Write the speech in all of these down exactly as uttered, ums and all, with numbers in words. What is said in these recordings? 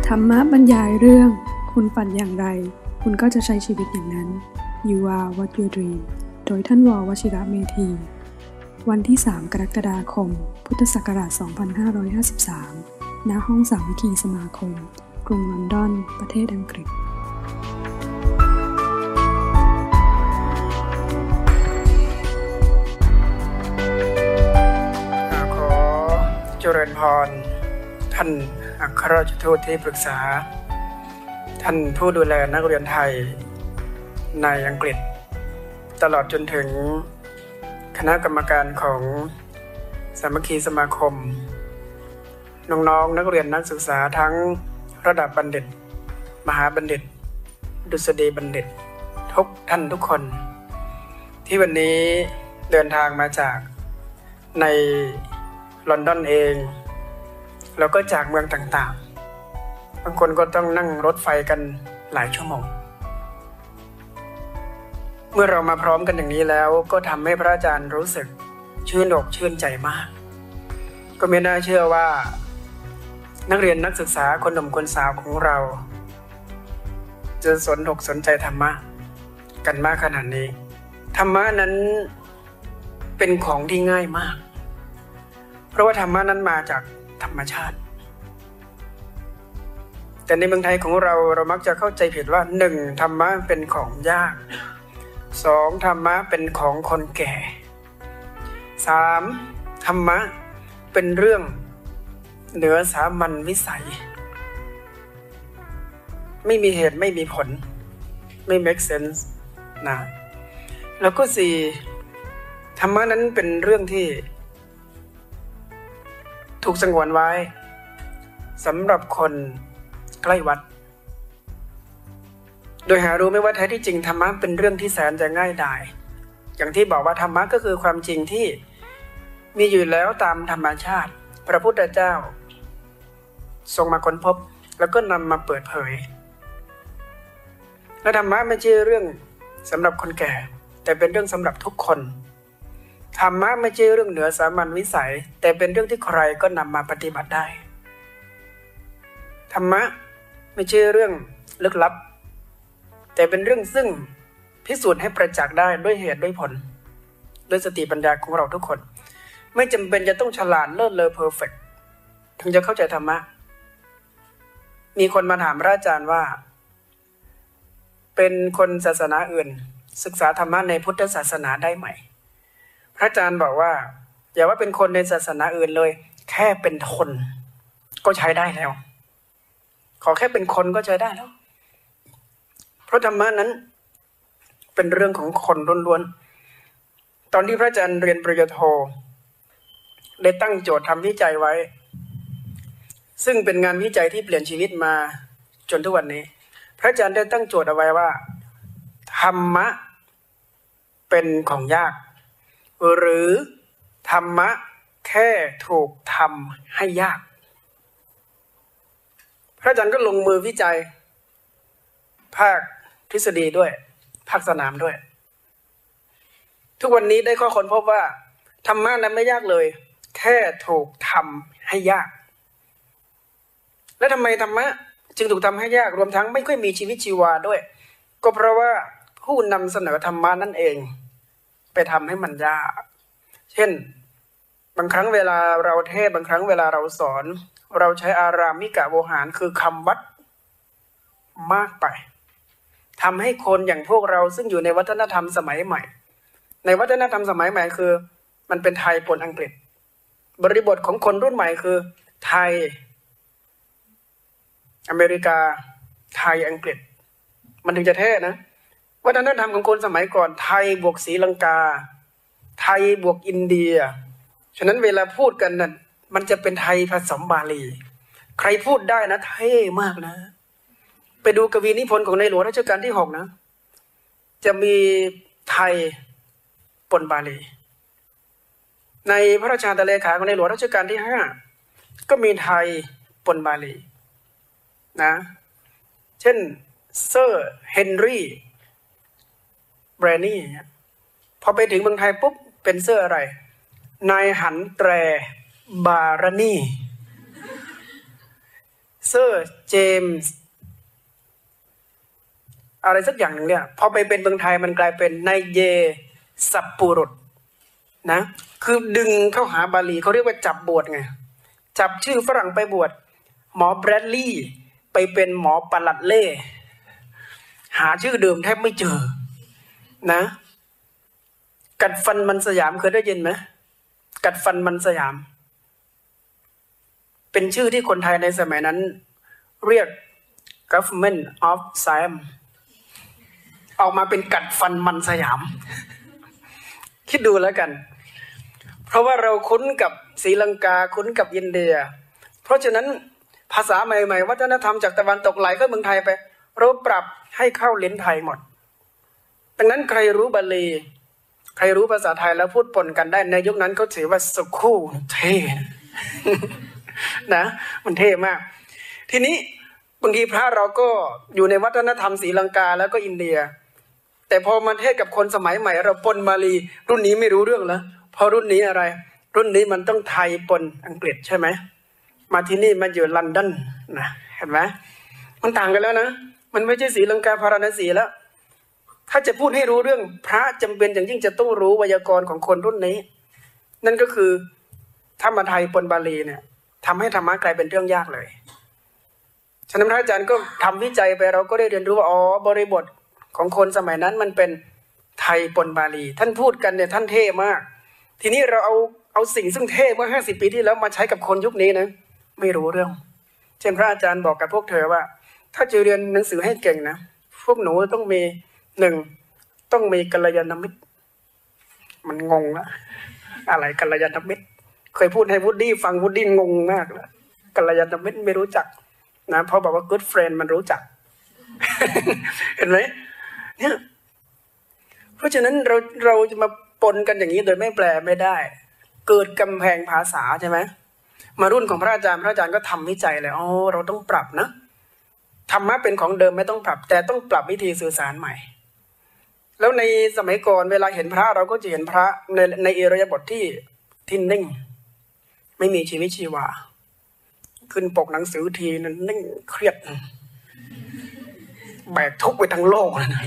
ธรรมะบรรยายเรื่องคุณฝันอย่างไรคุณก็จะใช้ชีวิตอย่างนั้น You are what you dream โดยท่านว.วชิระเมธีวันที่สามกรกฎาคมพุทธศักราชสองพันห้าร้อยห้าสิบสามณห้องสามัคคีสมาคมกรุงลอนดอนประเทศอังกฤษขอเจริญพรท่านอัครราชทูตที่ปรึกษาท่านผู้ดูแลนักเรียนไทยในอังกฤษตลอดจนถึงคณะกรรมการของสามัคคีสมาคมน้องๆ นักเรียนนักศึกษาทั้งระดับบัณฑิตมหาบัณฑิตดุษฎีบัณฑิตทุกท่านทุกคนที่วันนี้เดินทางมาจากในลอนดอนเองแล้วก็จากเมืองต่างๆบางคนก็ต้องนั่งรถไฟกันหลายชั่วโมงเมื่อเรามาพร้อมกันอย่างนี้แล้วก็ทำให้พระอาจารย์รู้สึกชื่นอกชื่นใจมากก็ไม่น่าเชื่อว่านักเรียนนักศึกษาคนหนุ่มคนสาวของเราจะสนอกสนใจธรรมะกันมากขนาดนี้ธรรมะนั้นเป็นของที่ง่ายมากเพราะว่าธรรมะนั้นมาจากธรรมชาติแต่ในเมืองไทยของเราเรามักจะเข้าใจผิดว่าหนึ่งธรรมะเป็นของยากสองธรรมะเป็นของคนแก่สามธรรมะเป็นเรื่องเหนือสามัญวิสัยไม่มีเหตุไม่มีผลไม่ make sense นะแล้วก็สี่ธรรมะนั้นเป็นเรื่องที่ถูกสงวนไว้สำหรับคนใกล้วัดโดยหารู้ไม่ว่าแท้ที่จริงธรรมะเป็นเรื่องที่แสนจะง่ายดายอย่างที่บอกว่าธรรมะก็คือความจริงที่มีอยู่แล้วตามธรรมชาติพระพุทธเจ้าทรงมาค้นพบแล้วก็นำมาเปิดเผยและธรรมะไม่ใช่เรื่องสำหรับคนแก่แต่เป็นเรื่องสำหรับทุกคนธรรมะไม่ใช่เรื่องเหนือสามัญวิสัยแต่เป็นเรื่องที่ใครก็นำมาปฏิบัติได้ธรรมะไม่ใช่เรื่องลึกลับแต่เป็นเรื่องซึ่งพิสูจน์ให้ประจักษ์ได้ด้วยเหตุด้วยผลด้วยสติปัญญาของเราทุกคนไม่จำเป็นจะต้องฉลาดเลิศเลอเพอร์เฟกต์ถึงจะเข้าใจธรรมะมีคนมาถามพระอาจารย์ว่าเป็นคนศาสนาอื่นศึกษาธรรมะในพุทธศาสนาได้ไหมพระอาจารย์บอกว่าอย่าว่าเป็นคนในศาสนาอื่นเลยแค่เป็นคนก็ใช้ได้แล้วขอแค่เป็นคนก็ใช้ได้แล้วเพราะธรรมะนั้นเป็นเรื่องของคนล้วนๆตอนที่พระอาจารย์เรียนปริญญาโทได้ตั้งโจทย์ทำวิจัยไว้ซึ่งเป็นงานวิจัยที่เปลี่ยนชีวิตมาจนทุกวันนี้พระอาจารย์ได้ตั้งโจทย์เอาไว้ว่าธรรมะเป็นของยากหรือธรรมะแค่ถูกทำให้ยากพระอาจารย์ก็ลงมือวิจัยภาคทฤษฎีด้วยภาคสนามด้วยทุกวันนี้ได้ข้อค้นพบว่าธรรมะนั้นไม่ยากเลยแค่ถูกทำให้ยากและทำไมธรรมะจึงถูกทำให้ยากรวมทั้งไม่ค่อยมีชีวิตชีวาด้วยก็เพราะว่าผู้นำเสนอธรรมะนั่นเองไปทำให้มันยากเช่นบางครั้งเวลาเราเทศบางครั้งเวลาเราสอนเราใช้อารามิกะโวหารคือคำวัดมากไปทำให้คนอย่างพวกเราซึ่งอยู่ในวัฒนธรรมสมัยใหม่ในวัฒนธรรมสมัยใหม่คือมันเป็นไทยปนอังกฤษบริบทของคนรุ่นใหม่คือไทยอเมริกาไทยอังกฤษมันถึงจะเท่นะวัฒนธรรมของคนสมัยก่อนไทยบวกศรีลังกาไทยบวกอินเดียฉะนั้นเวลาพูดกันนั้นมันจะเป็นไทยผสมบาลีใครพูดได้นะเท่มากนะไปดูกวีนิพนธ์ของในหลวงรัชกาลที่หกนะจะมีไทยปนบาลีในพระราชาตเลขาของในหลวงรัชกาลที่ห้าก็มีไทยปนบาลีนะเช่นเซอร์เฮนรี่แบรนี่พอไปถึงเมืองไทยปุ๊บเป็นเซอร์อะไรนายหันแตรบารณีเซอร์เจมส์อะไรสักอย่างหนึ่งเนี่ยพอไปเป็นเมืองไทยมันกลายเป็นไนเยสัปปุรุษนะคือดึงเข้าหาบาลีเขาเรียกว่าจับบวชไงจับชื่อฝรั่งไปบวชหมอแบรดลีย์ไปเป็นหมอปลัดเล่หาชื่อเดิมแทบไม่เจอนะกัดฟันมันสยามเคยได้ยินไหมกัดฟันมันสยามเป็นชื่อที่คนไทยในสมัยนั้นเรียก government of Siam ออกมาเป็นกัดฟันมันสยามคิดดูแล้วกันเพราะว่าเราคุ้นกับศรีลังกาคุ้นกับอินเดียเพราะฉะนั้นภาษาใหม่ๆวัฒนธรรมจากตะวันตกไหลเข้าเมืองไทยไปเราปรับให้เข้าลิ้นไทยหมดดังนั้นใครรู้บาลีใครรู้ภาษาไทยแล้วพูดปนกันได้ในยุคนั้นเขาถือว่าสุขุเท่นะมันเท่มากทีนี้บางทีพระเราก็อยู่ในวัฒนธรรมศรีลังกาแล้วก็อินเดียแต่พอมาเทศกับคนสมัยใหม่เราปนบาลีรุ่นนี้ไม่รู้เรื่องแล้วพอรุ่นนี้อะไรรุ่นนี้มันต้องไทยปนอังกฤษใช่ไหมมาที่นี่มาอยู่ลอนดอนนะเห็นไหมมันต่างกันแล้วนะมันไม่ใช่ศรีลังกาพาราณสีแล้วถ้าจะพูดให้รู้เรื่องพระจำเป็นอย่างยิ่งจะต้องรู้ไวยากรณ์ของคนรุ่นนี้นั่นก็คือถ้ามาไทยปนบาลีเนี่ยทำให้ธรรมะกลายเป็นเรื่องยากเลยฉะนั้นพระอาจารย์ก็ทำวิจัยไปเราก็ได้เรียนรู้ว่าอ๋อบริบทของคนสมัยนั้นมันเป็นไทยปนบาลีท่านพูดกันเนี่ยท่านเท่มากทีนี้เราเอาเอาสิ่งซึ่งเท่เมื่อห้าสิบปีที่แล้วมาใช้กับคนยุคนี้นะไม่รู้เรื่องเช่นพระอาจารย์บอกกับพวกเธอว่าถ้าจะเรียนหนังสือให้เก่งนะพวกหนูต้องมีหนึ่งต้องมีกัลยาณมิตรมันงงละอะไรกัลยาณมิตรเคยพูดให้วูดดี้ฟังวูดดี้งงมากแล้วกัลยาณมิตรไม่รู้จักนะเพราะบอกว่า good friend มันรู้จัก เห็นไหมเนี่ยเพราะฉะนั้นเราเราจะมาปนกันอย่างนี้โดยไม่แปลไม่ได้เกิดกำแพงภาษาใช่ไหมมารุ่นของพระอาจารย์พระอาจารย์ก็ทำวิจัยเลยอ๋อเราต้องปรับนะธรรมะเป็นของเดิมไม่ต้องปรับแต่ต้องปรับวิธีสื่อสารใหม่แล้วในสมัยก่อนเวลาเห็นพระเราก็จะเห็นพระในในอิริยาบถที่ที่นิ่งไม่มีชีวิตชีวาขึ้นปกหนังสือทีนั้นนิ่งเครียดแบกทุกข์ไปทั้งโลกเลยนะ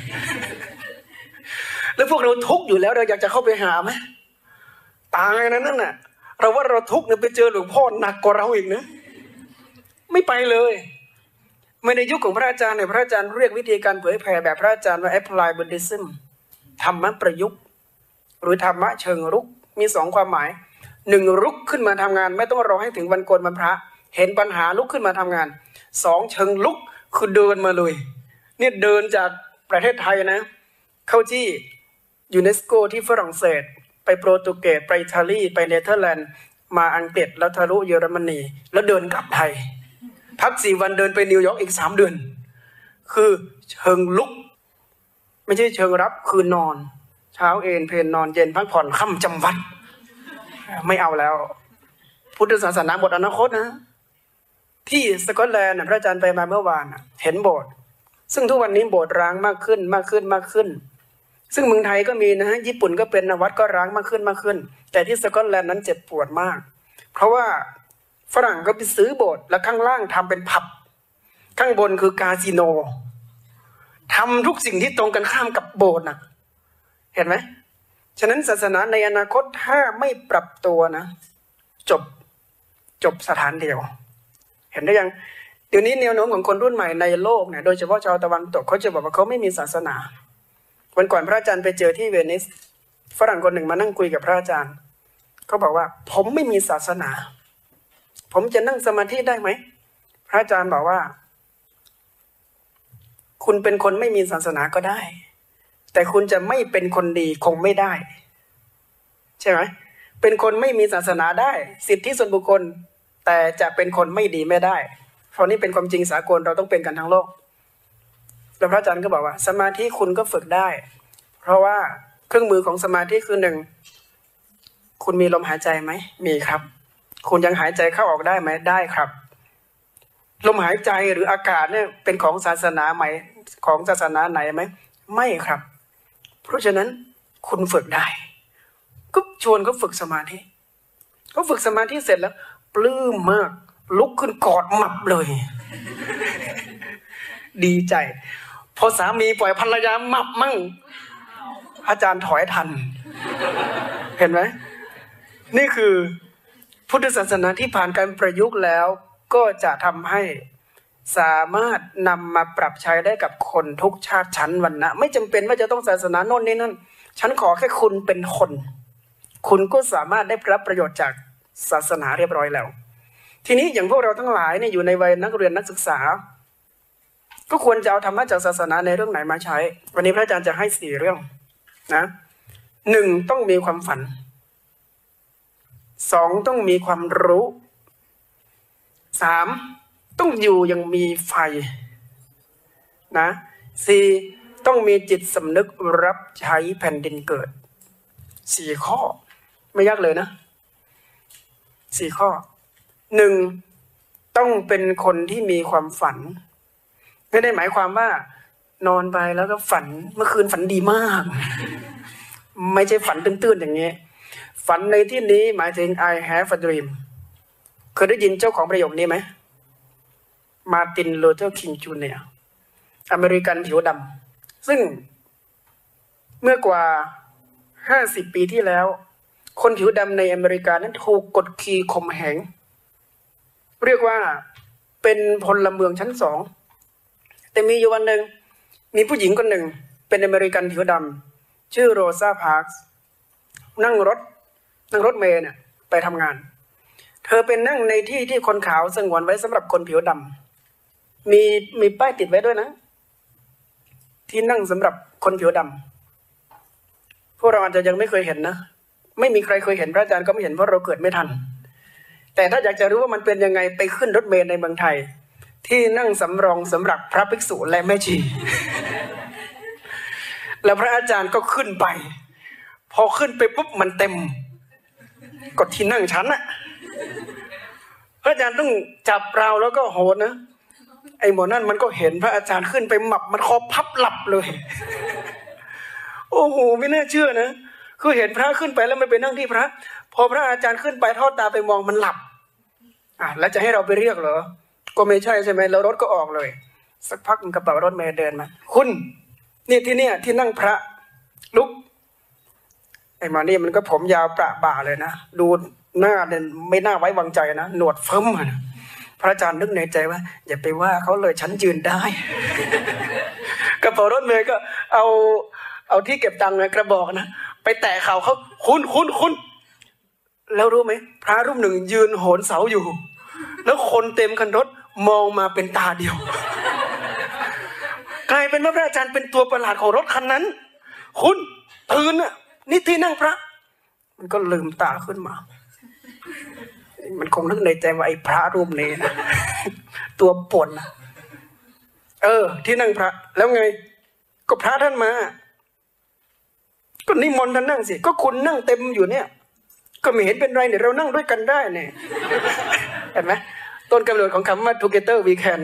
แล้วพวกเราทุกข์อยู่แล้วเราอยากจะเข้าไปหาไหมตายนะนั่นน่ะเราว่าเราทุกข์เนี่ยไปเจอหลวงพ่อหนักกว่าเราอีกนะไม่ไปเลยไม่ในยุคของพระอาจารย์เนี่ยพระอาจารย์เรียกวิธีการเผยแผ่แบบพระอาจารย์ว่า apply Buddhism ธรรมะประยุกต์หรือธรรมะเชิงรุกมีสองความหมายหนึ่งรุกขึ้นมาทำงานไม่ต้องรอให้ถึงวันโกนวันพระเห็นปัญหาลุกขึ้นมาทำงานสองเชิงลุกคือเดินมาเลยเนี่ยเดินจากประเทศไทยนะเข้าที่ยูเนสโกที่ฝรั่งเศสไปโปรตุเกสไปอิตาลีไปเนเธอร์แลนด์มาอังกฤษแล้วทะลุเยอรมนีแล้วเดินกลับไทยพักสี่วันเดินไปนิวยอร์กอีกสามเดือนคือเชิงลุกไม่ใช่เชิงรับคือนอนเช้าเอนเพลนนอนเย็นพักผ่อนค่ำจำวัดไม่เอาแล้วพุทธศาสนาหมดอนาคตนะที่สกอตแลนด์พระอาจารย์ไปมาเมื่อวานเห็นโบสถ์ซึ่งทุกวันนี้โบสถ์ร้างมากขึ้นมากขึ้นมากขึ้นซึ่งเมืองไทยก็มีนะฮะญี่ปุ่นก็เป็นนะวัดก็ร้างมากขึ้นมากขึ้นแต่ที่สกอตแลนด์นั้นเจ็บปวดมากเพราะว่าฝรั่งก็ไปซื้อโบสถ์แล้วข้างล่างทำเป็นผับข้างบนคือคาสิโนทำทุกสิ่งที่ตรงกันข้ามกับโบสถ์นะเห็นไหมฉะนั้นศาสนาในอนาคตถ้าไม่ปรับตัวนะจบจบสถานเดียวเห็นได้ยังเดี๋ยวนี้แนวโน้มของคนรุ่นใหม่ในโลกเนี่ยโดยเฉพาะชาวตะวันตกเขาจะบอกว่าเขาไม่มีศาสนาวันก่อนพระอาจารย์ไปเจอที่เวนิสฝรั่งคนหนึ่งมานั่งคุยกับพระอาจารย์เขาบอกว่าผมไม่มีศาสนาผมจะนั่งสมาธิได้ไหมพระอาจารย์บอกว่าคุณเป็นคนไม่มีศาสนาก็ได้แต่คุณจะไม่เป็นคนดีคงไม่ได้ใช่ไหมเป็นคนไม่มีศาสนาได้สิทธิส่วนบุคคลแต่จะเป็นคนไม่ดีไม่ได้เพราะนี่เป็นความจริงสากลเราต้องเป็นกันทั้งโลกแล้วพระอาจารย์ก็บอกว่าสมาธิคุณก็ฝึกได้เพราะว่าเครื่องมือของสมาธิคือหนึ่งคุณมีลมหายใจไหมมีครับคุณยังหายใจเข้าออกได้ไหมได้ครับลมหายใจหรืออากาศเนี่ยเป็นของศาสนาไหมของศาสนาไหนไหมไม่ครับเพราะฉะนั้นคุณฝึกได้ก็ชวนเขาฝึกสมาธิเขาฝึกสมาธิเสร็จแล้วปลื้มมากลุกขึ้นกอดหมับเลยดีใจพอสามีปล่อยภรรยามับมั่งอาจารย์ถอยทันเห็นไหมนี่คือพุทธศาสนาที่ผ่านการประยุกต์แล้วก็จะทำให้สามารถนำมาปรับใช้ได้กับคนทุกชาติชั้นวรรณะไม่จำเป็นว่าจะต้องศาสนาโน่นนี่นั่นฉันขอแค่คุณเป็นคนคุณก็สามารถได้รับประโยชน์จากศาสนาเรียบร้อยแล้วทีนี้อย่างพวกเราทั้งหลายเนี่ยอยู่ในวัยนักเรียนนักศึกษาก็ควรจะเอาธรรมะจากศาสนาในเรื่องไหนมาใช้วันนี้พระอาจารย์จะให้สี่เรื่องนะหนึ่งต้องมีความฝันสองต้องมีความรู้สามต้องอยู่ยังมีไฟนะสี่ต้องมีจิตสำนึกรับใช้แผ่นดินเกิดสี่ข้อไม่ยากเลยนะสี่ข้อหนึ่งต้องเป็นคนที่มีความฝันไม่ได้หมายความว่านอนไปแล้วก็ฝันเมื่อคืนฝันดีมากไม่ใช่ฝันตื้นๆอย่างนี้ฝันในที่นี้หมายถึง I have a dream เคยได้ยินเจ้าของประโยคนี้ไหมมาร์ติน ลูเทอร์ คิง จูเนียร์อเมริกันผิวดำซึ่งเมื่อกว่าห้าสิบปีที่แล้วคนผิวดำในอเมริกานั้นถูกกดขี่ข่มเหงเรียกว่าเป็นพลเมืองชั้นสองแต่มีอยู่วันหนึ่งมีผู้หญิงคนหนึ่งเป็นอเมริกันผิวดำชื่อโรซา พาร์คส์นั่งรถนั่งรถเมล์เนี่ยไปทำงานเธอเป็นนั่งในที่ที่คนขาวสงวนไว้สำหรับคนผิวดำมีมีป้ายติดไว้ด้วยนะที่นั่งสำหรับคนผิวดำพวกเราอาจจะยังไม่เคยเห็นนะไม่มีใครเคยเห็นพระอาจารย์ก็ไม่เห็นเพราะเราเกิดไม่ทันแต่ถ้าอยากจะรู้ว่ามันเป็นยังไงไปขึ้นรถเมล์ในเมืองไทยที่นั่งสำรองสำหรับพระภิกษุและแม่ชีแล้วพระอาจารย์ก็ขึ้นไปพอขึ้นไปปุ๊บมันเต็มก็ที่นั่งฉันน่ะพระอาจารย์ต้องจับเราแล้วก็โหดนะไอ้หมอนั่นมันก็เห็นพระอาจารย์ขึ้นไปหมับมันคอพับหลับเลยโอ้โหไม่น่าเชื่อนะคือเห็นพระขึ้นไปแล้วมันไปนั่งที่พระพอพระอาจารย์ขึ้นไปทอดตาไปมองมันหลับอ่ะแล้วจะให้เราไปเรียกเหรอก็ไม่ใช่ใช่ไหมแล้วรถก็ออกเลยสักพักกระเป๋ารถเมล์เดินมาคุณนี่ที่เนี่ยที่นั่งพระลุกไอ้มานี่มันก็ผมยาวประบ่าเลยนะดูหน้าเนี่ยไม่น่าไว้วางใจนะหนวดเฟิ้มนะพระอาจารย์นึกในใจว่าอย่าไปว่าเขาเลยฉันยืนได้กระเป๋ารถเมล์ก็เอาเอาที่เก็บตังค์นะกระบอกนะไปแตะเข่าเขาคุณคุณคุณแล้วรู้ไหมพระรูปหนึ่งยืนโหนเสาอยู่แล้วคนเต็มคันรถมองมาเป็นตาเดียวกลายเป็นว่าพระอาจารย์เป็นตัวประหลาดของรถคันนั้นคุณตื่นน่ะนี่ที่นั่งพระมันก็ลืมตาขึ้นมามันคงนึกในใจว่าไอ้พระรูปนี้นะตัวป่นนะเออที่นั่งพระแล้วไงก็พระท่านมาก็นิมนต์ท่านนั่งสิก็คุณนั่งเต็มอยู่เนี่ยก็ไม่เห็นเป็นไรเนี่ยเรานั่งด้วยกันได้เนี่ยเห็นไหมต้นกำเนิดของคำว่า together we can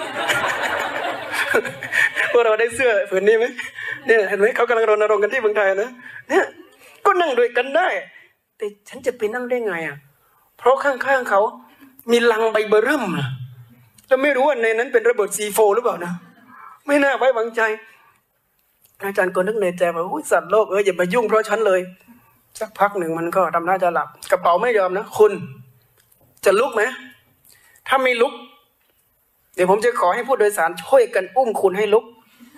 พวกเราได้เสื้อผืนนี้ไหมเนี่ยเห็นไหมเขากำลังรณรงค์กันที่เมืองไทยนะเนี่ยก็นั่งด้วยกันได้แต่ฉันจะไปนั่งได้ไงอ่ะเพราะข้างๆเขามีลังใบเบอร์เริ่มนะแล้วไม่รู้ว่าในนั้นเป็นระเบิดซีโฟหรือเปล่านะไม่น่าไว้วางใจอาจารย์ก็นึกในใจว่าอุ้ยสัตว์โลกเอออย่ามายุ่งเพราะฉันเลยสักพักหนึ่งมันก็ทำหน้าจะหลับกระเป๋าไม่ยอมนะคุณจะลุกไหมถ้าไม่ลุกเดี๋ยวผมจะขอให้ผู้โดยสารช่วยกันอุ้มคุณให้ลุก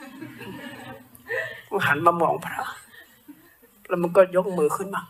มันหันมามองพระแล้วมันก็ยกมือขึ้นมา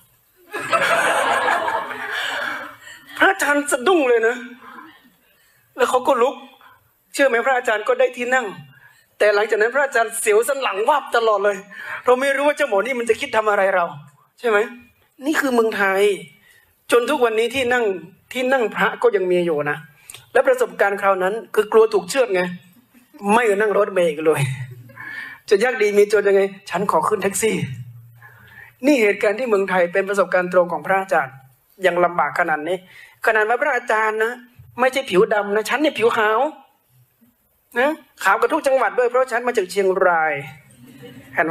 พระอาจารย์สะดุ้งเลยนะแล้วเขาก็ลุกเชื่อไหมพระอาจารย์ก็ได้ที่นั่งแต่หลังจากนั้นพระอาจารย์เสียวสันหลังวาบตลอดเลยเราไม่รู้ว่าเจ้าหมอนี่มันจะคิดทำอะไรเราใช่ไหมนี่คือเมืองไทยจนทุกวันนี้ที่นั่งที่นั่งพระก็ยังมีอยู่นะและประสบการณ์คราวนั้นคือกลัวถูกเชือดไงไม่นั่งรถเมล์อีกเลยจะยากดีมีจนยังไงฉันขอขึ้นแท็กซี่นี่เหตุการณ์ที่เมืองไทยเป็นประสบการณ์ตรงของพระอาจารย์ยังลำบากขนาดนี้ขนาดว่าพระอาจารย์นะไม่ใช่ผิวดำนะฉันเนี่ยผิวขาวนะขาวกับทุกจังหวัดด้วยเพราะฉันมาจากเชียงรายเห็นไหม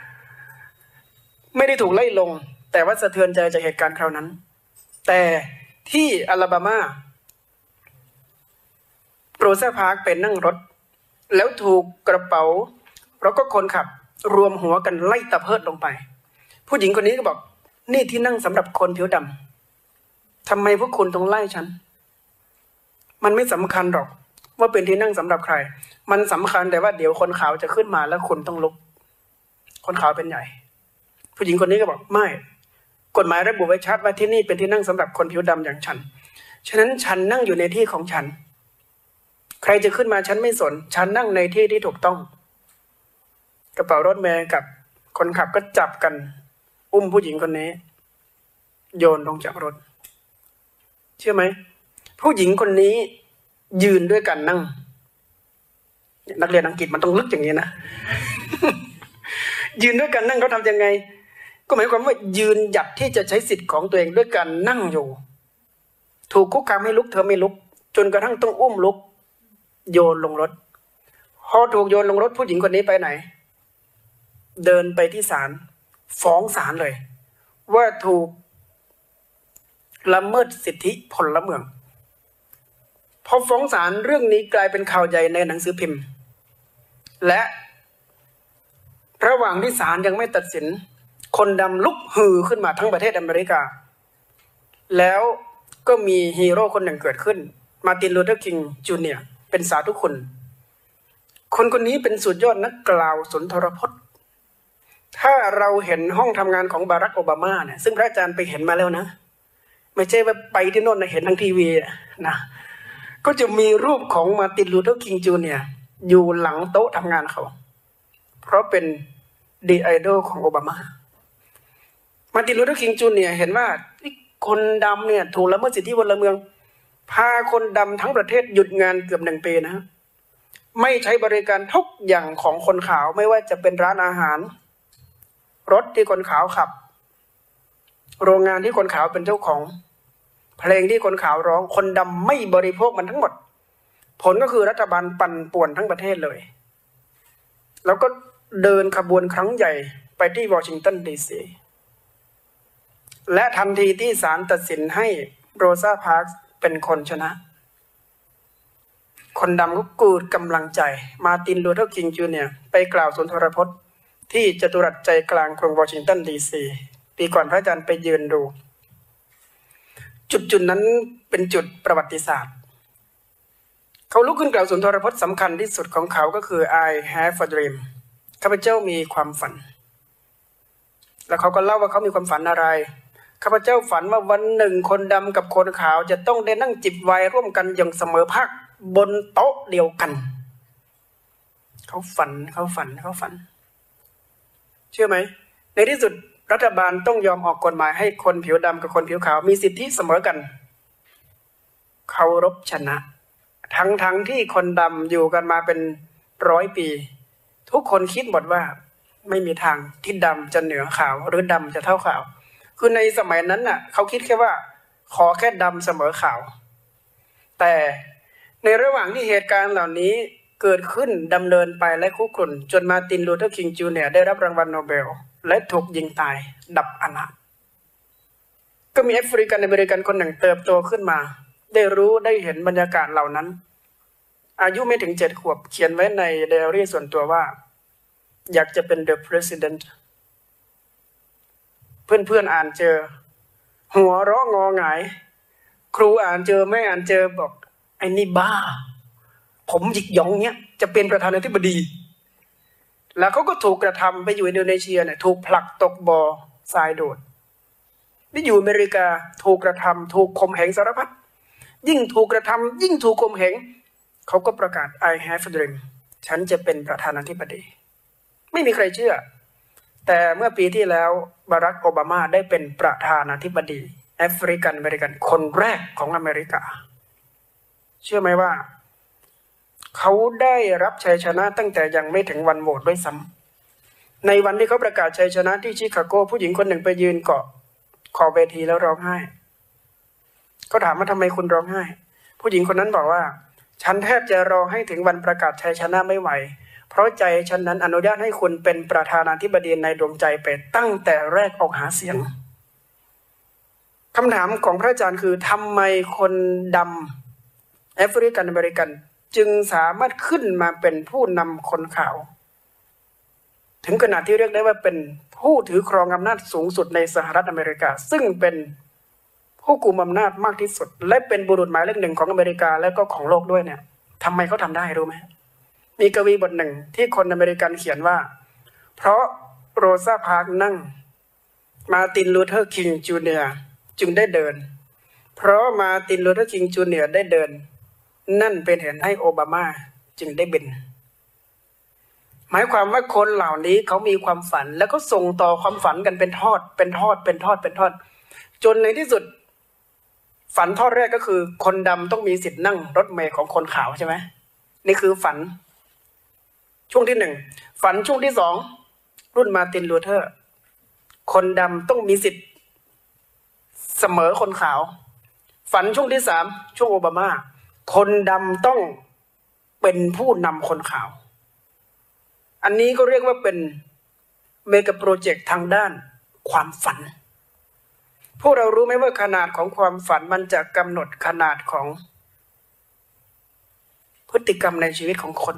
ไม่ได้ถูกไล่ลงแต่ว่าสะเทือนใจจากเหตุการณ์คราวนั้นแต่ที่อลาบามาโรซาพาร์คเป็นนั่งรถแล้วถูกกระเป๋าแล้วก็คนขับรวมหัวกันไล่ตะเพิดลงไปผู้หญิงคนนี้ก็บอกนี่ที่นั่งสำหรับคนผิวดำทำไมพวกคุณต้องไล่ฉันมันไม่สำคัญหรอกว่าเป็นที่นั่งสำหรับใครมันสำคัญแต่ว่าเดี๋ยวคนขาวจะขึ้นมาแล้วคุณต้องลุกคนขาวเป็นใหญ่ผู้หญิงคนนี้ก็บอกไม่กฎหมายระบุไว้ชัดว่าที่นี่เป็นที่นั่งสำหรับคนผิวดำอย่างฉันฉะนั้นฉันนั่งอยู่ในที่ของฉันใครจะขึ้นมาฉันไม่สนฉันนั่งในที่ที่ถูกต้องกระเป๋ารถเมล์กับคนขับก็จับกันอุ้มผู้หญิงคนนี้โยนลงจากรถเชื่อไหมผู้หญิงคนนี้ยืนด้วยกันนั่งนักเรียนอังกฤษมันต้องลึกอย่างนี้นะ ยืนด้วยกันนั่งเขาทำยังไงก็หมายความว่ายืนหยัดที่จะใช้สิทธิ์ของตัวเองด้วยการนั่งอยู่ถูกคุกคามให้ลุกเธอไม่ลุกจนกระทั่งต้องอุ้มลุกโยนลงรถพอถูกโยนลงรถผู้หญิงคนนี้ไปไหนเดินไปที่ศาลฟ้องศาลเลยว่าถูกละเมิดสิทธิพลเมืองพอฟ้องศาลเรื่องนี้กลายเป็นข่าวใหญ่ในหนังสือพิมพ์และระหว่างที่ศาลยังไม่ตัดสินคนดำลุกฮือขึ้นมาทั้งประเทศอเมริกาแล้วก็มีฮีโร่คนหนึ่งเกิดขึ้นมาร์ติน ลูเทอร์ คิง จูเนียร์ เป็นสาธุคุณคนคนนี้เป็นสุดยอดนักกล่าวสุนทรพจน์ถ้าเราเห็นห้องทำงานของบารักโอบามาเนี่ยซึ่งพระอาจารย์ไปเห็นมาแล้วนะไม่ใช่ว่าไปที่โน่นนะเห็นทางทีวีนะก็จะมีรูปของมาร์ติน ลูเทอร์ คิง จูเนียร์ อยู่หลังโต๊ะทำงานเขาเพราะเป็นดีไอดอลของโอบามามาร์ติน ลูเทอร์ คิง จูเนียร์ เห็นว่าคนดำเนี่ยถูกละเมิดสิทธิพลเมืองพาคนดำทั้งประเทศหยุดงานเกือบหนึ่งปีนะไม่ใช้บริการทุกอย่างของคนขาวไม่ว่าจะเป็นร้านอาหารรถที่คนขาวขับโรงงานที่คนขาวเป็นเจ้าของเพลงที่คนขาวร้องคนดำไม่บริโภคมันทั้งหมดผลก็คือรัฐบาลปั่นป่วนทั้งประเทศเลยแล้วก็เดินขบวนครั้งใหญ่ไปที่วอชิงตันดีซีและทันทีที่ศาลตัดสินให้โรซาพาร์คเป็นคนชนะคนดำก็กูดกำลังใจมาร์ติน ลูเทอร์ คิง จูเนียร์ ไปกล่าวสุนทรพจน์ที่จตุรัสใจกลางกรุงวอชิงตันดีซีปีก่อนพระอาจารย์ไปยืนดูจุดจุดนั้นเป็นจุดประวัติศาสตร์เขาลุกขึ้นกล่าวสุนทรพจน์สำคัญที่สุดของเขาก็คือ I have a dream ข้าพเจ้ามีความฝันแล้วเขาก็เล่าว่าเขามีความฝันอะไรข้าพเจ้าฝันว่าวันหนึ่งคนดำกับคนขาวจะต้องได้นั่งจิบไวน์ร่วมกันอย่างเสมอภาคบนโต๊ะเดียวกันเขาฝันเขาฝันเขาฝันเชื่อไหมในที่สุดรัฐบาลต้องยอมออกกฎหมายให้คนผิวดำกับคนผิวขาวมีสิทธิเสมอกันเคารพชนะทั้งทั้งที่คนดำอยู่กันมาเป็นร้อยปีทุกคนคิดหมดว่าไม่มีทางที่ดำจะเหนือขาวหรือดำจะเท่าขาวคือในสมัยนั้นน่ะเขาคิดแค่ว่าขอแค่ดำเสมอขาวแต่ในระหว่างที่เหตุการณ์เหล่านี้เกิดขึ้นดำเนินไปและคุกรุ่นจนมาร์ติน ลูเทอร์ คิง จูเนียร์ ได้รับรางวัลโนเบลและถูกยิงตายดับอนาถก็มีแอฟริกันอเมริกันคนหนึ่งเติบโตขึ้นมาได้รู้ได้เห็นบรรยากาศเหล่านั้นอายุไม่ถึงเจ็ดขวบเขียนไว้ในไดอารี่ส่วนตัวว่าอยากจะเป็น the president เพื่อนๆอ่านเจอหัวเราะงอหงายครูอ่านเจอแม่อ่านเจอบอกไอ้นี่บ้าผมหยิกหยองเนี้ยจะเป็นประธานาธิบดีแล้วเขาก็ถูกกระทำไปอยู่อินโดนีเซียเนี่ยถูกผลักตกบ่อทรายโดดนี่อยู่อเมริกาถูกกระทำถูกข่มเหงสารพัดยิ่งถูกกระทำยิ่งถูกข่มเหงเขาก็ประกาศ I have a dream ฉันจะเป็นประธานาธิบดีไม่มีใครเชื่อแต่เมื่อปีที่แล้วบารักโอบามาได้เป็นประธานาธิบดีแอฟริกันอเมริกันคนแรกของอเมริกาเชื่อไหมว่าเขาได้รับชัยชนะตั้งแต่ยังไม่ถึงวันโหวตด้วยซ้ำในวันที่เขาประกาศชัยชนะที่ชิคาโกผู้หญิงคนหนึ่งไปยืนเกาะขอบเวทีแล้วร้องไห้เขาถามว่าทำไมคุณร้องไห้ผู้หญิงคนนั้นบอกว่าฉันแทบจะรอให้ถึงวันประกาศชัยชนะไม่ไหวเพราะใจฉันนั้นอนุญาตให้คุณเป็นประธานาธิบดีในดวงใจไปตั้งแต่แรกออกหาเสียงคำถามของพระอาจารย์คือทำไมคนดำแอฟริกันอเมริกันจึงสามารถขึ้นมาเป็นผู้นำคนข่าวถึงขนาดที่เรียกได้ว่าเป็นผู้ถือครองอำนาจสูงสุดในสหรัฐอเมริกาซึ่งเป็นผู้กุมอำนาจมากที่สุดและเป็นบุรุษหมายเลขหนึ่งของอเมริกาและก็ของโลกด้วยเนี่ยทำไมเขาทำได้รู้ไหมมีกวีบทหนึ่งที่คนอเมริกันเขียนว่าเพราะโรซาพาร์คนั่งมาร์ตินลูเทอร์คิงจูเนียร์จึงได้เดินเพราะมาร์ตินลูเทอร์คิงจูเนียร์ได้เดินนั่นเป็นเหตุให้โอบามาจึงได้บินหมายความว่าคนเหล่านี้เขามีความฝันแล้วก็ส่งต่อความฝันกันเป็นทอดเป็นทอดเป็นทอดเป็นทอดจนในที่สุดฝันทอดแรกก็คือคนดำต้องมีสิทธิ์นั่งรถเมล์ของคนขาวใช่ไหมนี่คือฝันช่วงที่หนึ่งฝันช่วงที่สองรุ่นมาร์ตินลูเทอร์คนดำต้องมีสิทธิ์เสมอคนขาวฝันช่วงที่สามช่วงโอบามาคนดำต้องเป็นผู้นำคนขาวอันนี้ก็เรียกว่าเป็นเมกะโปรเจกต์ทางด้านความฝันพวกเรารู้ไหมว่าขนาดของความฝันมันจะกำหนดขนาดของพฤติกรรมในชีวิตของคน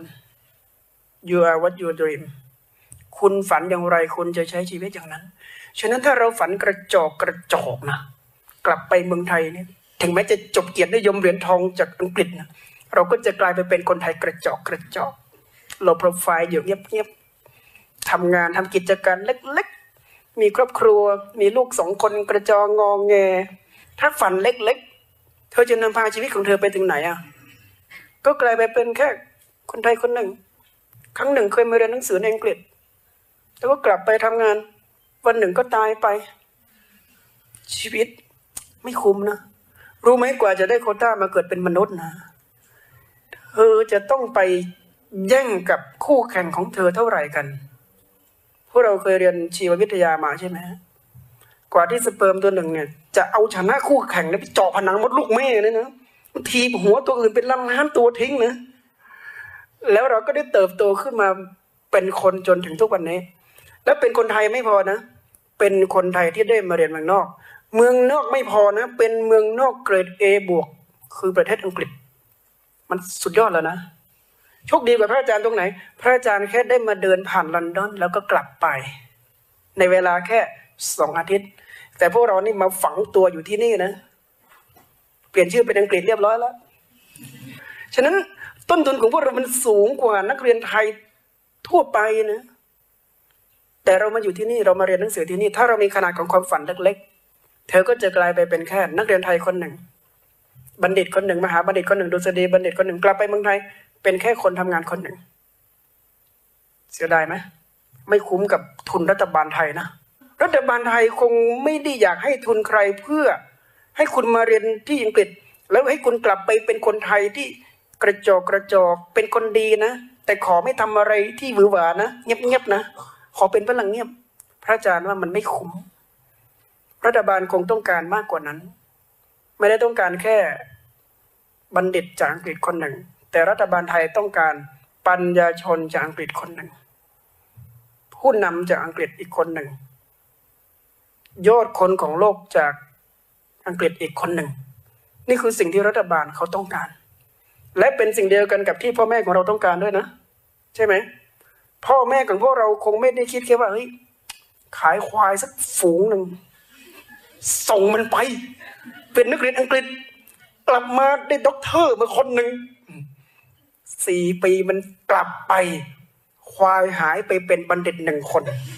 You are what you dream คุณฝันอย่างไรคุณจะใช้ชีวิตอย่างนั้นฉะนั้นถ้าเราฝันกระจอกกระจอกนะกลับไปเมืองไทยเนี่ยถึงแม้จะจบเกียรตินิยมเหรียญทองจากอังกฤษนะเราก็จะกลายไปเป็นคนไทยกระจอกกระจอกโลโปรไฟล์อยู่เงียบๆทำงานทำกิจการเล็กๆมีครอบครัวมีลูกสองคนกระจองงอแงถ้าฝันเล็กๆเธอจะนำพาชีวิตของเธอไปถึงไหนอ่ะก็กลายไปเป็นแค่คนไทยคนหนึ่งครั้งหนึ่งเคยมาเรียนหนังสือในอังกฤษแล้วก็กลับไปทำงานวันหนึ่งก็ตายไปชีวิตไม่คุ้มนะรู้ไหมกว่าจะได้โควต้ามาเกิดเป็นมนุษย์นะเธอจะต้องไปแย่งกับคู่แข่งของเธอเท่าไหร่กันพวกเราเคยเรียนชีววิทยามาใช่ไหมกว่าที่สเปิร์มตัวหนึ่งเนี่ยจะเอาชนะคู่แข่งแล้วไปเจาะผนังมดลูกแม่เลยนะทีหัวตัวอื่นเป็นล้านล้านตัวทิ้งนะแล้วเราก็ได้เติบโตขึ้นมาเป็นคนจนถึงทุกวันนี้แล้วเป็นคนไทยไม่พอนะเป็นคนไทยที่ได้มาเรียนเมืองนอกเมืองนอกไม่พอนะเป็นเมืองนอกเกรด A บวกคือประเทศอังกฤษมันสุดยอดแล้วนะโชคดีกว่าพระอาจารย์ตรงไหนพระอาจารย์แค่ได้มาเดินผ่านลอนดอนแล้วก็กลับไปในเวลาแค่สองอาทิตย์แต่พวกเรานี่มาฝังตัวอยู่ที่นี่นะเปลี่ยนชื่อเป็นอังกฤษเรียบร้อยแล้วฉะนั้นต้นทุนของพวกเรามันสูงกว่านักเรียนไทยทั่วไปนะแต่เรามาอยู่ที่นี่เรามาเรียนหนังสือที่นี่ถ้าเรามีขนาดของความฝันเล็กๆเธอก็จะกลายไปเป็นแค่นักเรียนไทยคนหนึ่งบัณฑิตคนหนึ่งมหาบัณฑิตคนหนึ่งดุษฎีบัณฑิตคนหนึ่งกลับไปเมืองไทยเป็นแค่คนทำงานคนหนึ่งเสียดายไหมไม่คุ้มกับทุนรัฐบาลไทยนะรัฐบาลไทยคงไม่ได้อยากให้ทุนใครเพื่อให้คุณมาเรียนที่อังกฤษแล้วให้คุณกลับไปเป็นคนไทยที่กระจอกกระจอกเป็นคนดีนะแต่ขอไม่ทำอะไรที่หวือหวานะเงียบๆนะขอเป็นพลังเงียบพระอาจารย์ว่ามันไม่คุ้มรัฐบาลคงต้องการมากกว่านั้นไม่ได้ต้องการแค่บัณฑิตจากอังกฤษคนหนึ่งแต่รัฐบาลไทยต้องการปัญญาชนจากอังกฤษคนหนึ่งผู้นำจากอังกฤษอีกคนหนึ่งยอดคนของโลกจากอังกฤษอีกคนหนึ่งนี่คือสิ่งที่รัฐบาลเขาต้องการและเป็นสิ่งเดียวกันกับที่พ่อแม่ของเราต้องการด้วยนะใช่ไหมพ่อแม่ของพวกเราคงไม่ได้คิดแค่ว่าเฮ้ยขายควายสักฝูงหนึ่งส่งมันไปเป็นนักเรียนอังกฤษกลับมาได้ด็อกเตอร์มาคนหนึ่งสี่ปีมันกลับไปควายหายไปเป็นบัณฑิตหนึ่งคน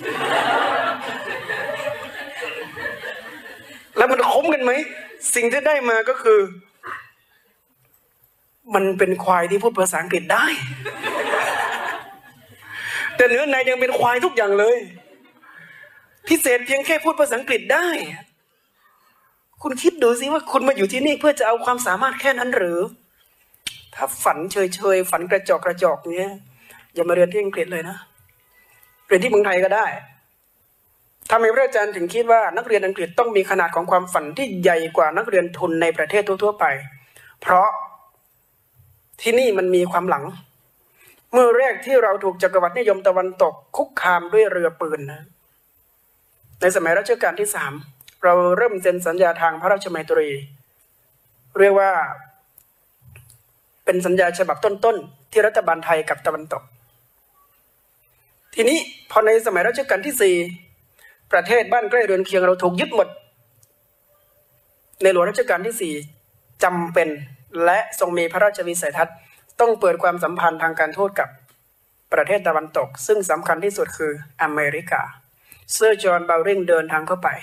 แล้วมันคุ้มกันไหมสิ่งที่ได้มาก็คือมันเป็นควายที่พูดภาษาอังกฤษได้แต่เนื้อในยังเป็นควายทุกอย่างเลยพิเศษเพียงแค่พูดภาษาอังกฤษได้คุณคิดดูสิว่าคุณมาอยู่ที่นี่เพื่อจะเอาความสามารถแค่นั้นหรือถ้าฝันเฉยๆฝันกระจอกกระจอกเนี้ยอย่ามาเรียนที่อังกฤษเลยนะเรียนที่เมืองไทยก็ได้ทำไมพระอาจารย์ถึงคิดว่านักเรียนอังกฤษต้องมีขนาดของความฝันที่ใหญ่กว่านักเรียนทุนในประเทศทั่วๆไปเพราะที่นี่มันมีความหลังเมื่อแรกที่เราถูกจักรวรรดินิยมตะวันตกคุกคามด้วยเรือปืนนะในสมัยรัชกาลที่สามเราเริ่มเซ็นสัญญาทางพระราชมัยตรีเรียกว่าเป็นสัญญาฉบับต้นๆที่รัฐบาลไทยกับตะวันตกทีนี้พอในสมัยรัชกาลที่สี่ประเทศบ้านใกล้เรือนเคียงเราถูกยึดหมดในหลวงรัชกาลที่สี่จำเป็นและทรงมีพระราชวิสัยทัศน์ต้องเปิดความสัมพันธ์ทางการทูตกับประเทศตะวันตกซึ่งสำคัญที่สุดคืออเมริกาเซอร์จอห์นเบลริงเดินทางเข้าไป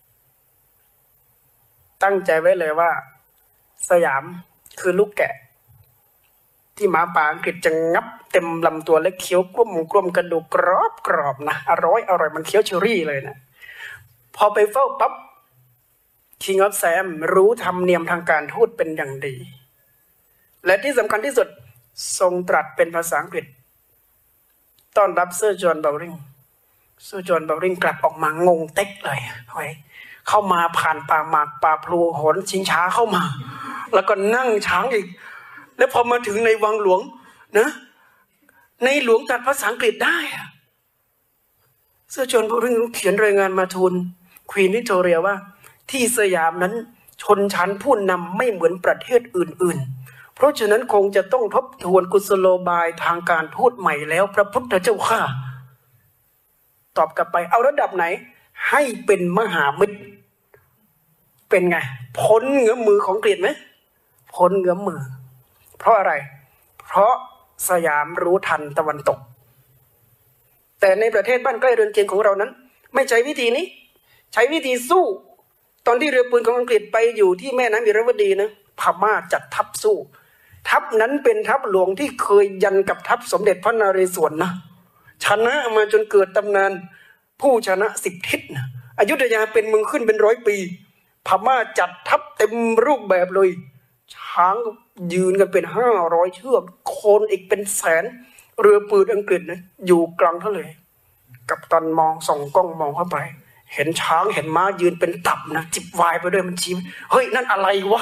ตั้งใจไว้เลยว่าสยามคือลูกแกะที่หมาป่าอังกฤษจะงับเต็มลำตัวและเคี้ยวกลุ่มกลุ่มกระดูกกรอบกรอบนะอร่อยอร่อยมันเคี้ยวเชอรี่เลยนะพอไปเฝ้าปั๊บ King of Siam รู้ธรรมเนียมทางการทูตเป็นอย่างดีและที่สำคัญที่สุดทรงตรัสเป็นภาษาอังกฤษต้อนรับเซอร์จอห์นเบลริงเซอร์จอห์นเบลริงกลับออกมางงเต็กเลยเฮ้ยเข้ามาผ่านป่าหมากป่าพลูโหนชิงช้าเข้ามาแล้วก็นั่งช้างอีกแล้วพอมาถึงในวังหลวงนะในหลวงตัดภาษาอังกฤษได้เซอร์จอห์นเบลริงเขียนรายงานมาทูลควีนวิกตอเรียว่าที่สยามนั้นชนชั้นผู้นำไม่เหมือนประเทศอื่นๆเพราะฉะนั้นคงจะต้องทบทวนกุศโลบายทางการทูตใหม่แล้วพระพุทธเจ้าข้าตอบกลับไปเอาระดับไหนให้เป็นมหามิตรเป็นไงพ้นเงื้อมมือของอังกฤษไหมพ้นเงื้อมมือเพราะอะไรเพราะสยามรู้ทันตะวันตกแต่ในประเทศบ้านใกล้เรือนเคียงของเรานั้นไม่ใช้วิธีนี้ใช้วิธีสู้ตอนที่เรือปืนของอังกฤษไปอยู่ที่แม่น้ำอิระวดีนะพม่าจัดทัพสู้ทัพนั้นเป็นทัพหลวงที่เคยยันกับทัพสมเด็จพระนเรศวรนะชนะมาจนเกิดตำนานผู้ชนะสิบทิศนะอยุธยาเป็นเมืองขึ้นเป็นร้อยปีพม่าจัดทัพเต็มรูปแบบเลยช้างยืนกันเป็นห้าร้อยเชือกโคนอีกเป็นแสนเรือปืนอังกฤษนะอยู่กลางทะเลกัปตันมองส่องกล้องมองเข้าไปเห็นช้างเห็นม้ายืนเป็นตับนะจิบวายไปด้วยมันชี้เฮ้ยนั่นอะไรวะ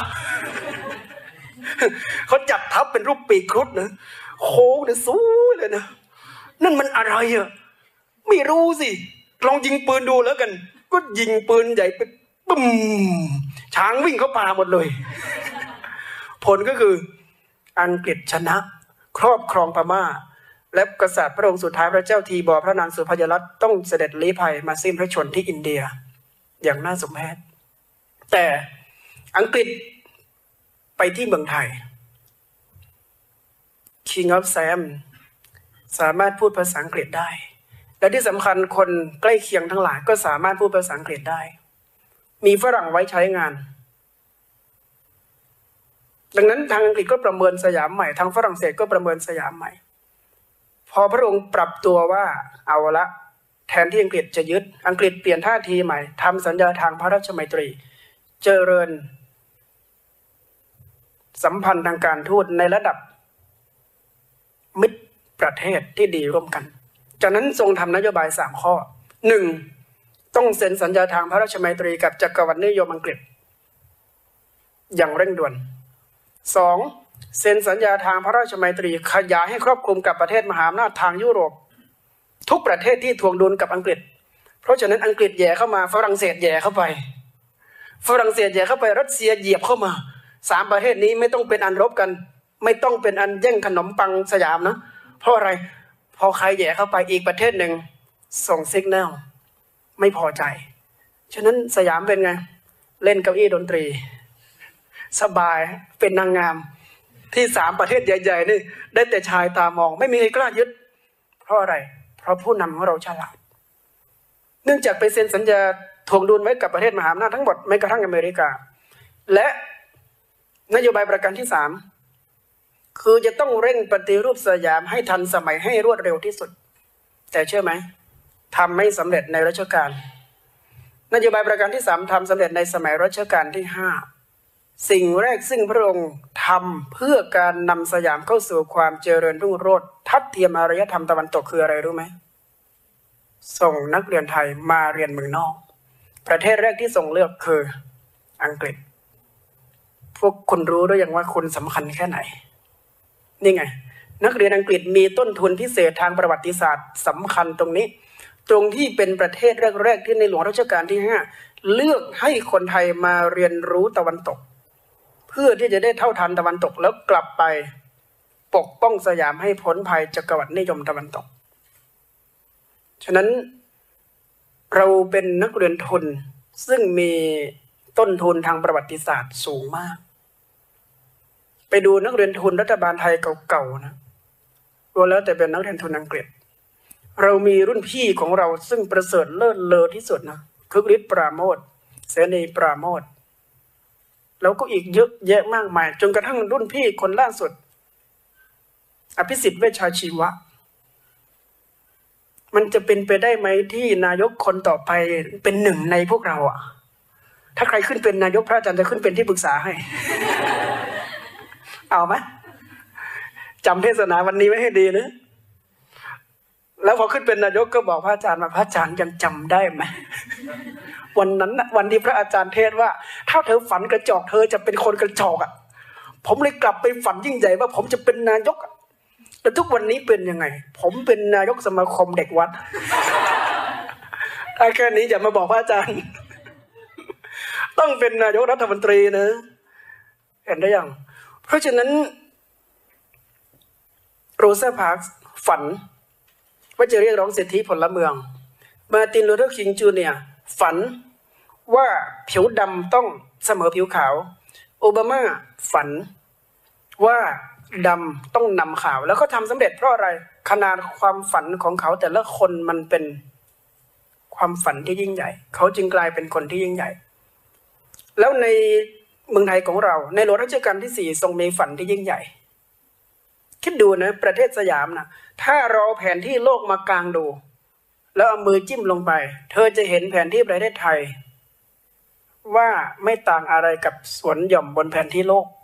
เขาจัดทัพเป็นรูปปีกครุฑนะโค้งเนี่ยสู้เลยนะนั่นมันอะไรอ่ะไม่รู้สิลองยิงปืนดูแล้วกันก็ยิงปืนใหญ่ไปปุ้มช้างวิ่งเข้าป่าหมดเลย ผลก็คืออังกฤษชนะครอบครองพม่าและกษัตริย์พระองค์สุดท้ายพระเจ้าทีบอพระนางสุพรรณรัตน์ต้องเสด็จลี้ภัยมาสิ้นพระชนม์ที่อินเดียอย่างน่าสมเพชแต่อังกฤษไปที่เมืองไทย King of Siam สามารถพูดภาษาอังกฤษได้และที่สำคัญคนใกล้เคียงทั้งหลายก็สามารถพูดภาษาอังกฤษได้มีฝรั่งไว้ใช้งานดังนั้นทางอังกฤษก็ประเมินสยามใหม่ทางฝรั่งเศสก็ประเมินสยามใหม่พอพระองค์ปรับตัวว่าเอาละแทนที่อังกฤษจะยึดอังกฤษเปลี่ยนท่าทีใหม่ทำสัญญาทางพระราชมัยตรีเจริญสัมพันธ์ทางการทูตในระดับมิตรประเทศที่ดีร่วมกันจากนั้นทรงทำนโยบายสามข้อหนึ่งต้องเซ็นสัญญาทางพระราชมัยตรีกับจักรวรรดินิยมอังกฤษอย่างเร่งด่วนสองเซ็นสัญญาทางพระราชมัยตรีขยายให้ครอบคลุมกับประเทศมหาอำนาจทางยุโรปทุกประเทศที่ทวงดุลกับอังกฤษเพราะฉะนั้นอังกฤษแย่เข้ามาฝรั่งเศสแย่เข้าไปฝรั่งเศสแย่เข้าไปรัสเซียเหยียบเข้ามาสามประเทศนี้ไม่ต้องเป็นอันรบกันไม่ต้องเป็นอันแย่งขนมปังสยามนะเพราะอะไรพอใครแย่เข้าไปอีกประเทศหนึ่งส่งสัญญาณไม่พอใจฉะนั้นสยามเป็นไงเล่นเก้าอี้ดนตรีสบายเป็นนางงามที่สามประเทศใหญ่ๆนี่ได้แต่ชายตามองไม่มีใครกล้ายึดเพราะอะไรเพราะผู้นำของเราฉลาดเนื่องจากไปเซ็นสัญญาทวงดุลไว้กับประเทศมหาอำนาจทั้งหมดไม่กระทั่งอเมริกาและนโยบายประการที่สามคือจะต้องเร่งปฏิรูปสยามให้ทันสมัยให้รวดเร็วที่สุดแต่เชื่อไหมทำไม่สำเร็จในรัชกาลนโยบายประการที่สามทำสำเร็จในสมัยรัชกาลที่ห้าสิ่งแรกซึ่งพระองค์ทำเพื่อการนำสยามเข้าสู่ความเจริญรุ่งโรจน์ทัดเทียมอารยธรรมตะวันตกคืออะไรรู้ไหมส่งนักเรียนไทยมาเรียนเมืองนอกประเทศแรกที่ส่งเลือกคืออังกฤษพวกคุณรู้หรือยังว่าคุณสำคัญแค่ไหนนี่ไงนักเรียนอังกฤษมีต้นทุนพิเศษทางประวัติศาสตร์สำคัญตรงนี้ตรงที่เป็นประเทศแรกๆที่ในหลวงรัชกาลที่ห้าเลือกให้คนไทยมาเรียนรู้ตะวันตกเพื่อที่จะได้เท่าทันตะวันตกแล้วกลับไปปกป้องสยามให้พ้นภัยจักรวรรดินิยมตะวันตกฉะนั้นเราเป็นนักเรียนทุนซึ่งมีต้นทุนทางประวัติศาสตร์สูงมากไปดูนักเรียนทุนรัฐบาลไทยเก่าๆนะรวมแล้วแต่เป็นนักเรียนทุนอังกฤษเรามีรุ่นพี่ของเราซึ่งประเสริฐเลิศเลอที่สุดนะคึกฤทธิ์ปราโมทย์เสนีปราโมทย์แล้วก็อีกเยอะแยะมากมายจนกระทั่งรุ่นพี่คนล่าสุดอภิสิทธิ์เวชชาชีวะมันจะเป็นไปได้ไหมที่นายกคนต่อไปเป็นหนึ่งในพวกเราอ่ะถ้าใครขึ้นเป็นนายกพระอาจารย์จะขึ้นเป็นที่ปรึกษาให้ เอาไหมจำเทศนาวันนี้ไว้ให้ดีนะแล้วพอขึ้นเป็นนายกก็บอกพระอาจารย์มาพระอาจารย์ยังจำได้ไหม วันนั้นนะวันที่พระอาจารย์เทศว่าถ้าเธอฝันกระจอกเธอจะเป็นคนกระจอกอ่ะผมเลยกลับไปฝันยิ่งใหญ่ว่าผมจะเป็นนายกแล้วทุกวันนี้เป็นยังไงผมเป็นนายกสมาคมเด็กวัด ถ้าแค่นี้อย่ามาบอกพระอาจารย์ ต้องเป็นนายกรัฐมนตรีนะเห็นได้ยังเพราะฉะนั้นโรซาพาร์คส์ฝันว่าจะเรียกร้องสิทธิพลเมืองมาร์ตินลูเทอร์คิงจูเนียร์ฝันว่าผิวดำต้องเสมอผิวขาวโอบามาฝันว่าดำต้องนำขาวแล้วก็ทำสำเร็จเพราะอะไรขนาดความฝันของเขาแต่ละคนมันเป็นความฝันที่ยิ่งใหญ่เขาจึงกลายเป็นคนที่ยิ่งใหญ่แล้วในเมืองไทยของเราในหลวงรัชกาลที่สี่ทรงมีฝันที่ยิ่งใหญ่คิดดูนะประเทศสยามนะถ้าเราแผนที่โลกมากางดูแล้วเอามือจิ้มลงไปเธอจะเห็นแผนที่ประเทศไทยว่าไม่ต่างอะไรกับสวนหย่อมบนแผนที่โลก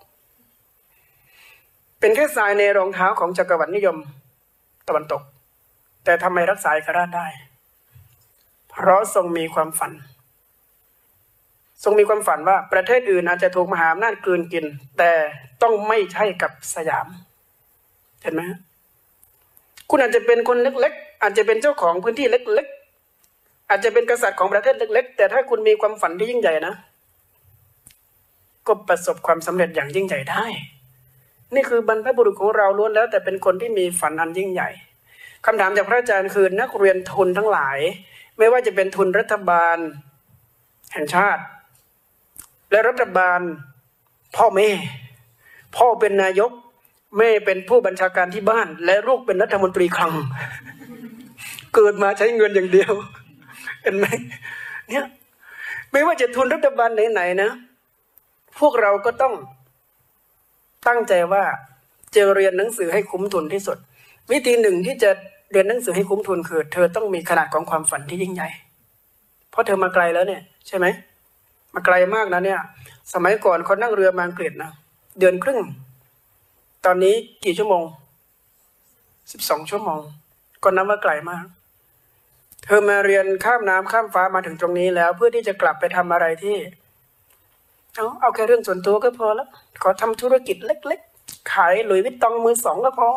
เป็นแค่ทรายในรองเท้าของจักรวรรดินิยมตะวันตกแต่ทำไมรักษาเอกราชได้เพราะทรงมีความฝันทรงมีความฝันว่าประเทศอื่นอาจจะถูกมหาอำนาจกลืนกินแต่ต้องไม่ใช่กับสยามเห็นไหมคุณอาจจะเป็นคนเล็กๆอาจจะเป็นเจ้าของพื้นที่เล็กๆอาจจะเป็นกษัตริย์ของประเทศเล็กๆแต่ถ้าคุณมีความฝันที่ยิ่งใหญ่นะก็ประสบความสำเร็จอย่างยิ่งใหญ่ได้นี่คือบรรพบุรุษของเราล้วนแล้วแต่เป็นคนที่มีฝันอันยิ่งใหญ่คำถามจากพระอาจารย์คือนักเรียนทุนทั้งหลายไม่ว่าจะเป็นทุนรัฐบาลแห่งชาติและรัฐบาลพ่อแม่พ่อเป็นนายกแม่เป็นผู้บัญชาการที่บ้านและลูกเป็นรัฐมนตรีคลังเกิดมาใช้เงินอย่างเดียวเห็นไหมเนี่ยไม่ว่าจะทุนรัฐบาลไหนๆนะพวกเราก็ต้องตั้งใจว่าจะเรียนหนังสือให้คุ้มทุนที่สุดวิธีหนึ่งที่จะเรียนหนังสือให้คุ้มทุนคือเธอต้องมีขนาดของความฝันที่ยิ่งใหญ่เพราะเธอมาไกลแล้วเนี่ยใช่ไหมมาไกลมากนะเนี่ยสมัยก่อนคนนั่งเรือมาอังกฤษนะเดือนครึ่งตอนนี้กี่ชั่วโมงสิบสองชั่วโมงก็นับว่าไกลมากเธอมาเรียนข้ามน้ำข้ามฟ้ามาถึงตรงนี้แล้วเพื่อที่จะกลับไปทำอะไรที่เอาเอาแค่เรื่องส่วนตัวก็พอแล้วขอทำธุรกิจเล็กๆขายหลุยส์วิตตองมือสองก็พอ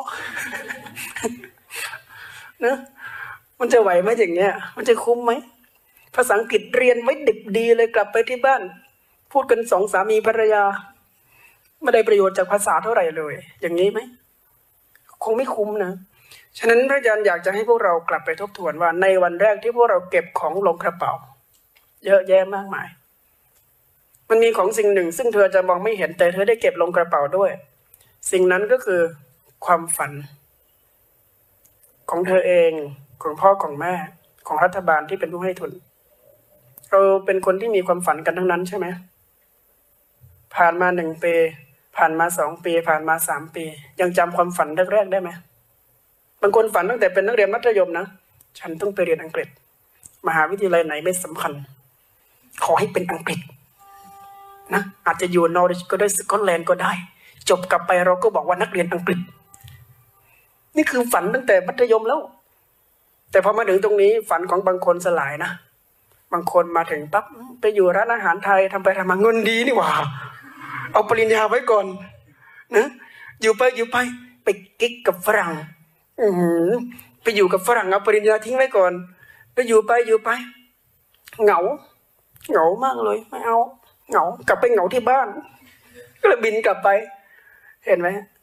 นะมันจะไหวไหมอย่างเงี้ยมันจะคุ้มไหมภาษาอังกฤษเรียนไว้ดิบดีเลยกลับไปที่บ้านพูดกันสองสามีภรรยาไม่ได้ประโยชน์จากภาษาเท่าไหร่เลยอย่างนี้ไหมคงไม่คุ้มนะฉะนั้นพระอาจารย์อยากจะให้พวกเรากลับไปทบทวนว่าในวันแรกที่พวกเราเก็บของลงกระเป๋าเยอะแยะมากมายมันมีของสิ่งหนึ่งซึ่งเธอจะมองไม่เห็นแต่เธอได้เก็บลงกระเป๋าด้วยสิ่งนั้นก็คือความฝันของเธอเองของพ่อของแม่ของรัฐบาลที่เป็นผู้ให้ทุนเราเป็นคนที่มีความฝันกันทั้งนั้นใช่ไหมผ่านมาหนึ่งปีผ่านมาสองปีผ่านมาสามปียังจำความฝันแรกๆได้ไหมบางคนฝันตั้งแต่เป็นนักเรียนมัธยมนะฉันต้องไปเรียนอังกฤษมหาวิทยาลัยไหนไม่สำคัญขอให้เป็นอังกฤษนะอาจจะอยู่นอริชก็ได้สกอตแลนด์ก็ได้จบกลับไปเราก็บอกว่านักเรียนอังกฤษนี่คือฝันตั้งแต่มัธยมแล้วแต่พอมาถึงตรงนี้ฝันของบางคนสลายนะบางคนมาถึงปั๊บไปอยู่ร้านอาหารไทยทำไปทำมาเงินดีนี่หว่าเอาปริญญาไว้ก่อนนะอยู่ไปอยู่ไปไปกิ๊กกับฝรั่งอือไปอยู่กับฝรั่งเอาปริญญาทิ้งไว้ก่อนไปอยู่ไปอยู่ไปเหงาเหงามากเลยไม่เอาเหงากลับไปเหงาที่บ้านก็เลยบินกลับไปเห็นไหม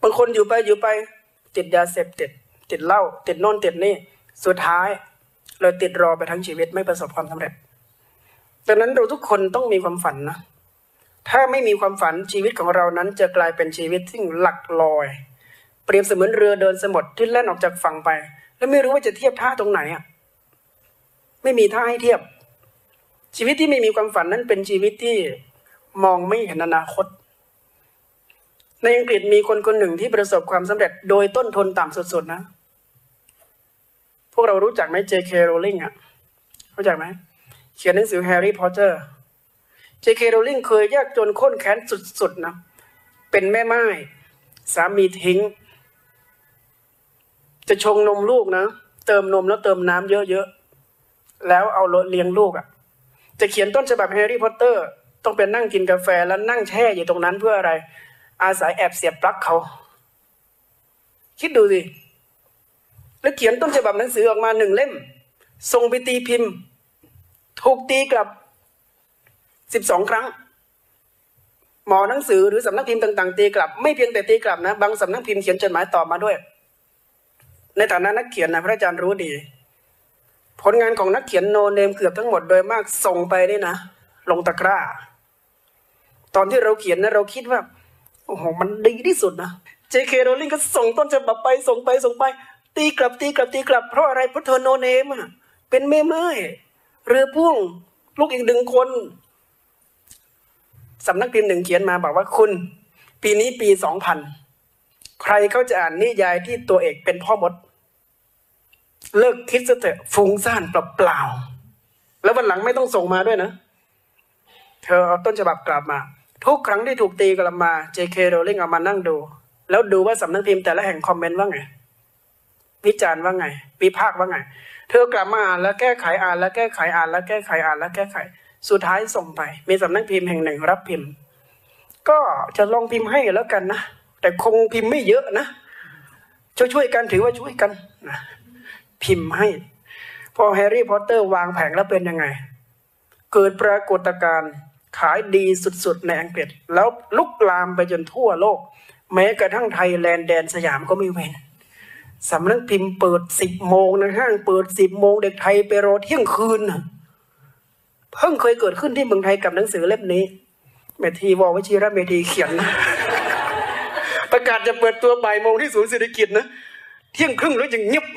บางคนอยู่ไปอยู่ไปติดยาเสพติดติดเหล้าติดโน่นติดนี่สุดท้ายเลยติดรอไปทั้งชีวิตไม่ประสบความสำเร็จดังนั้นเราทุกคนต้องมีความฝันนะถ้าไม่มีความฝันชีวิตของเรานั้นจะกลายเป็นชีวิตที่หลักลอยเปรียบเสมือนเรือเดินสมุทรที่แล่นออกจากฝั่งไปแล้วไม่รู้ว่าจะเทียบท่าตรงไหนอ่ะไม่มีท่าให้เทียบชีวิตที่ไม่มีความฝันนั้นเป็นชีวิตที่มองไม่เห็นอนาคตในอังกฤษมีคนคนหนึ่งที่ประสบความสำเร็จโดยต้นทุนต่ำสุดๆนะพวกเรารู้จักไหม เจ เค Rowling อ่ะรู้จักไหมเขียนหนังสือแฮร์รี่พอตเตอร์ เจ เค Rowling เคยยากจนข้นแค้นสุดๆนะเป็นแม่ไม้สามีทิ้งจะชงนมลูกนะเติมนมแล้วเติมน้ำเยอะๆแล้วเอาเลี้ยงลูกอ่ะจะเขียนต้นฉบับแฮร์รี่พอตเตอร์ต้องเป็นนั่งกินกาแฟแล้วนั่งแช่อยู่ตรงนั้นเพื่ออะไรอาศัยแอบเสียบปลั๊กเขาคิดดูสิแล้วเขียนต้นฉบับหนังสือออกมาหนึ่งเล่มส่งไปตีพิมพ์ถูกตีกลับสิบสองครั้งหมอหนังสือหรือสำนักพิมพ์ต่างๆตีกลับไม่เพียงแต่ตีกลับนะบางสำนักพิมพ์เขียนจดหมายตอบมาด้วยในฐานะนักเขียนนะพระอาจารย์รู้ดีผลงานของนักเขียนโนเนมเกือบทั้งหมดโดยมากส่งไปนี่นะลงตะกร้าตอนที่เราเขียนนะเราคิดว่าโอ้โหมันดีที่สุดนะ เจ เค Rowling ก็ส่งต้นฉบับไปส่งไปส่งไปตีกลับตีกลับตีกลับเพราะอะไรเพราะเธอโนเนมอ่ะเป็นแม่ไม้เรือพ่วงลูกอีกหนึ่งคนสำนักพิมพ์หนึ่งเขียนมาบอกว่าคุณปีนี้ปีสองพันใครเขาจะอ่านนิยายที่ตัวเอกเป็นพ่อมดเลิกคิดซะเถอะฟุ้งซ่านเปล่าๆแล้ววันหลังไม่ต้องส่งมาด้วยนะเธอเอาต้นฉบับกลับมาทุกครั้งที่ถูกตีกลับมา เจ เค Rowling เอามานั่งดูแล้วดูว่าสำนักพิมพ์แต่ละแห่งคอมเมนต์ว่าไงวิจารณ์ว่าไงวิพากษ์ว่าไงเธอกลับมาอ่านแล้วแก้ไขอ่านแล้วแก้ไขอ่านแล้วแก้ไขอ่านแล้วแก้ไขสุดท้ายส่งไปมีสำนักพิมพ์แห่งหนึ่งรับพิมพ์ก็จะลองพิมพ์ให้แล้วกันนะแต่คงพิมพ์ไม่เยอะนะช่วยๆกันถือว่าช่วยกันนะพิมพ์ให้พอแฮร์รี่พอตเตอร์วางแผงแล้วเป็นยังไงเกิดปรากฏการณ์ขายดีสุดๆในอังกฤษแล้วลุกลามไปจนทั่วโลกแม้กระทั่งไทยแลนด์แดนสยามก็ไม่เว้นสำนักพิมพ์เปิดสิบโมงนะห้างเปิดสิบโมงเด็กไทยไปรอเที่ยงคืนนะเพิ่งเคยเกิดขึ้นที่เมืองไทยกับหนังสือเล่มนี้เมธีววชิระเมธีเขียนนะประกาศจะเปิดตัวบ่ายโมงที่ศูนย์เศรษฐกิจนะเที่ยงครึ่งแล้วยังเงียบ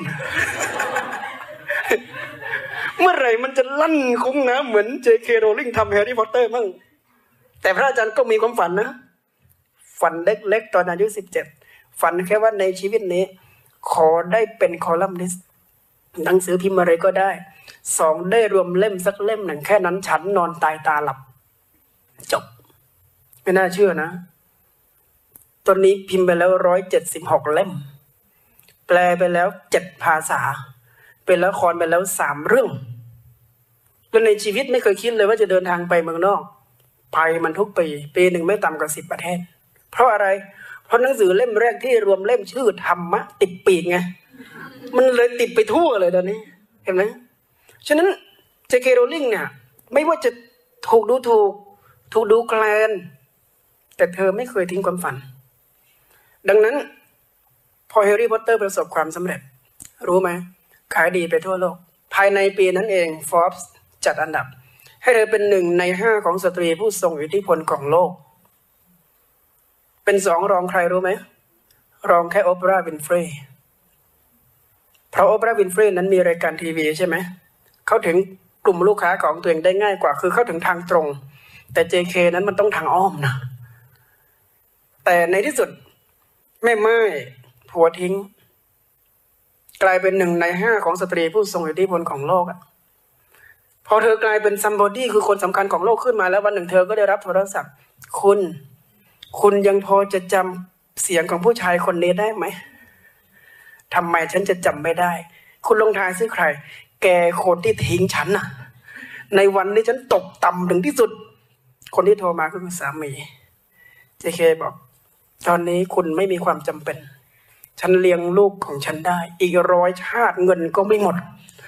เมื่อไหร่มันจะลั่นคุ้งนะเหมือน เจ เค Rowling ทำแฮร์รี่พอตเตอร์มั่งแต่พระอาจารย์ก็มีความฝันนะฝันเล็กๆตอนอายุสิบเจ็ดฝันแค่ว่าในชีวิตนี้ขอได้เป็นคอลัมนิสต์หนังสือพิมพ์อะไรก็ได้สองได้รวมเล่มสักเล่มหนึ่งแค่นั้นฉันนอนตายตาหลับจบไม่น่าเชื่อนะตอนนี้พิมพ์ไปแล้วร้อยเจ็ดสิบหกเล่มแปลไปแล้วเจ็ดภาษาเป็นละครไปแล้วสามเรื่องแล้วในชีวิตไม่เคยคิดเลยว่าจะเดินทางไปเมืองนอกไปมันทุกปีปีหนึ่งไม่ต่ำกว่าสิบประเทศเพราะอะไรเพราะหนังสือเล่มแรกที่รวมเล่มชื่อธรรมะติดปีกไงมันเลยติดไปทั่วเลยตอนนี้เห็นไหมฉะนั้น เจ เค Rowling เนี่ยไม่ว่าจะถูกดูถูกถูกดูแคลนแต่เธอไม่เคยทิ้งความฝันดังนั้นพอแฮร์รี่พอตเตอร์ประสบความสำเร็จรู้ไหมขายดีไปทั่วโลกภายในปีนั้นเอง Forbes จัดอันดับให้เธอเป็นหนึ่งในห้าของสตรีผู้ทรงอิทธิพลของโลกเป็นสองรองใครรู้ไหมรองแค่โอปราห์วินฟรีย์เพราะโอปราห์วินฟรีย์นั้นมีรายการทีวีใช่ไหมเขาถึงกลุ่มลูกค้าของตัวเองได้ง่ายกว่าคือเข้าถึงทางตรงแต่ เจ เค นั้นมันต้องทางอ้อมนะแต่ในที่สุดแม่ไม้ผัวทิ้งกลายเป็นหนึ่งในห้าของสตรีผู้ทรงอิทธิพลของโลกอ่ะพอเธอกลายเป็นซัมบอดี้คือคนสำคัญของโลกขึ้นมาแล้ววันหนึ่งเธอก็ได้รับโทรศัพท์คุณคุณยังพอจะจำเสียงของผู้ชายคนนี้ได้ไหมทำไมฉันจะจำไม่ได้คุณลงทายซิใครแกคนที่ทิ้งฉันน่ะในวันนี้ฉันตกต่ำถึงที่สุดคนที่โทรมาคือสามี เจ เค บอกตอนนี้คุณไม่มีความจำเป็นฉันเลี้ยงลูกของฉันได้อีกร้อยชาติเงินก็ไม่หมด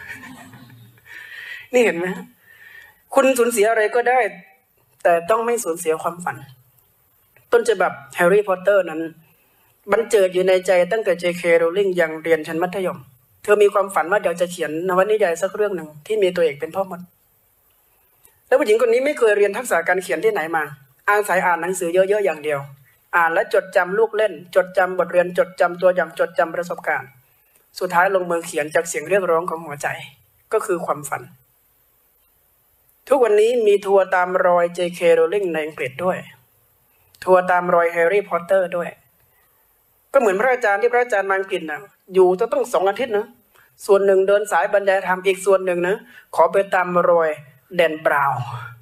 นี่เห็นไหมคุณสูญเสียอะไรก็ได้แต่ต้องไม่สูญเสียความฝันต้นฉบับแฮร์รี่พอตเตอร์นั้นบรรเจิดอยู่ในใจตั้งแต่ เจ เค Rowling ยังเรียนชั้นมัธยมเธอมีความฝันว่าเดี๋ยวจะเขียนนวนิยายสักเรื่องหนึ่งที่มีตัวเอกเป็นพ่อมดแล้วผู้หญิงคนนี้ไม่เคยเรียนทักษะการเขียนที่ไหนมาอาศัยอ่านหนังสือเยอะๆอย่างเดียวอ่านและจดจำลูกเล่นจดจำบทเรียนจดจำตัวอย่างจดจำประสบการณ์สุดท้ายลงมือเขียนจากเสียงเรียกร้องของหัวใจก็คือความฝันทุกวันนี้มีทัวร์ตามรอย เจ เค Rowling ในอังกฤษด้วยทัวร์ตามรอยแฮร์รี่พอตเตอร์ด้วยก็เหมือนพระอาจารย์ที่พระอาจารย์มาอังกฤษนะอยู่จะต้องสองอาทิตย์นะส่วนหนึ่งเดินสายบรรยายธรรมอีกส่วนหนึ่งนะขอไปตามรอยแดนบราวน์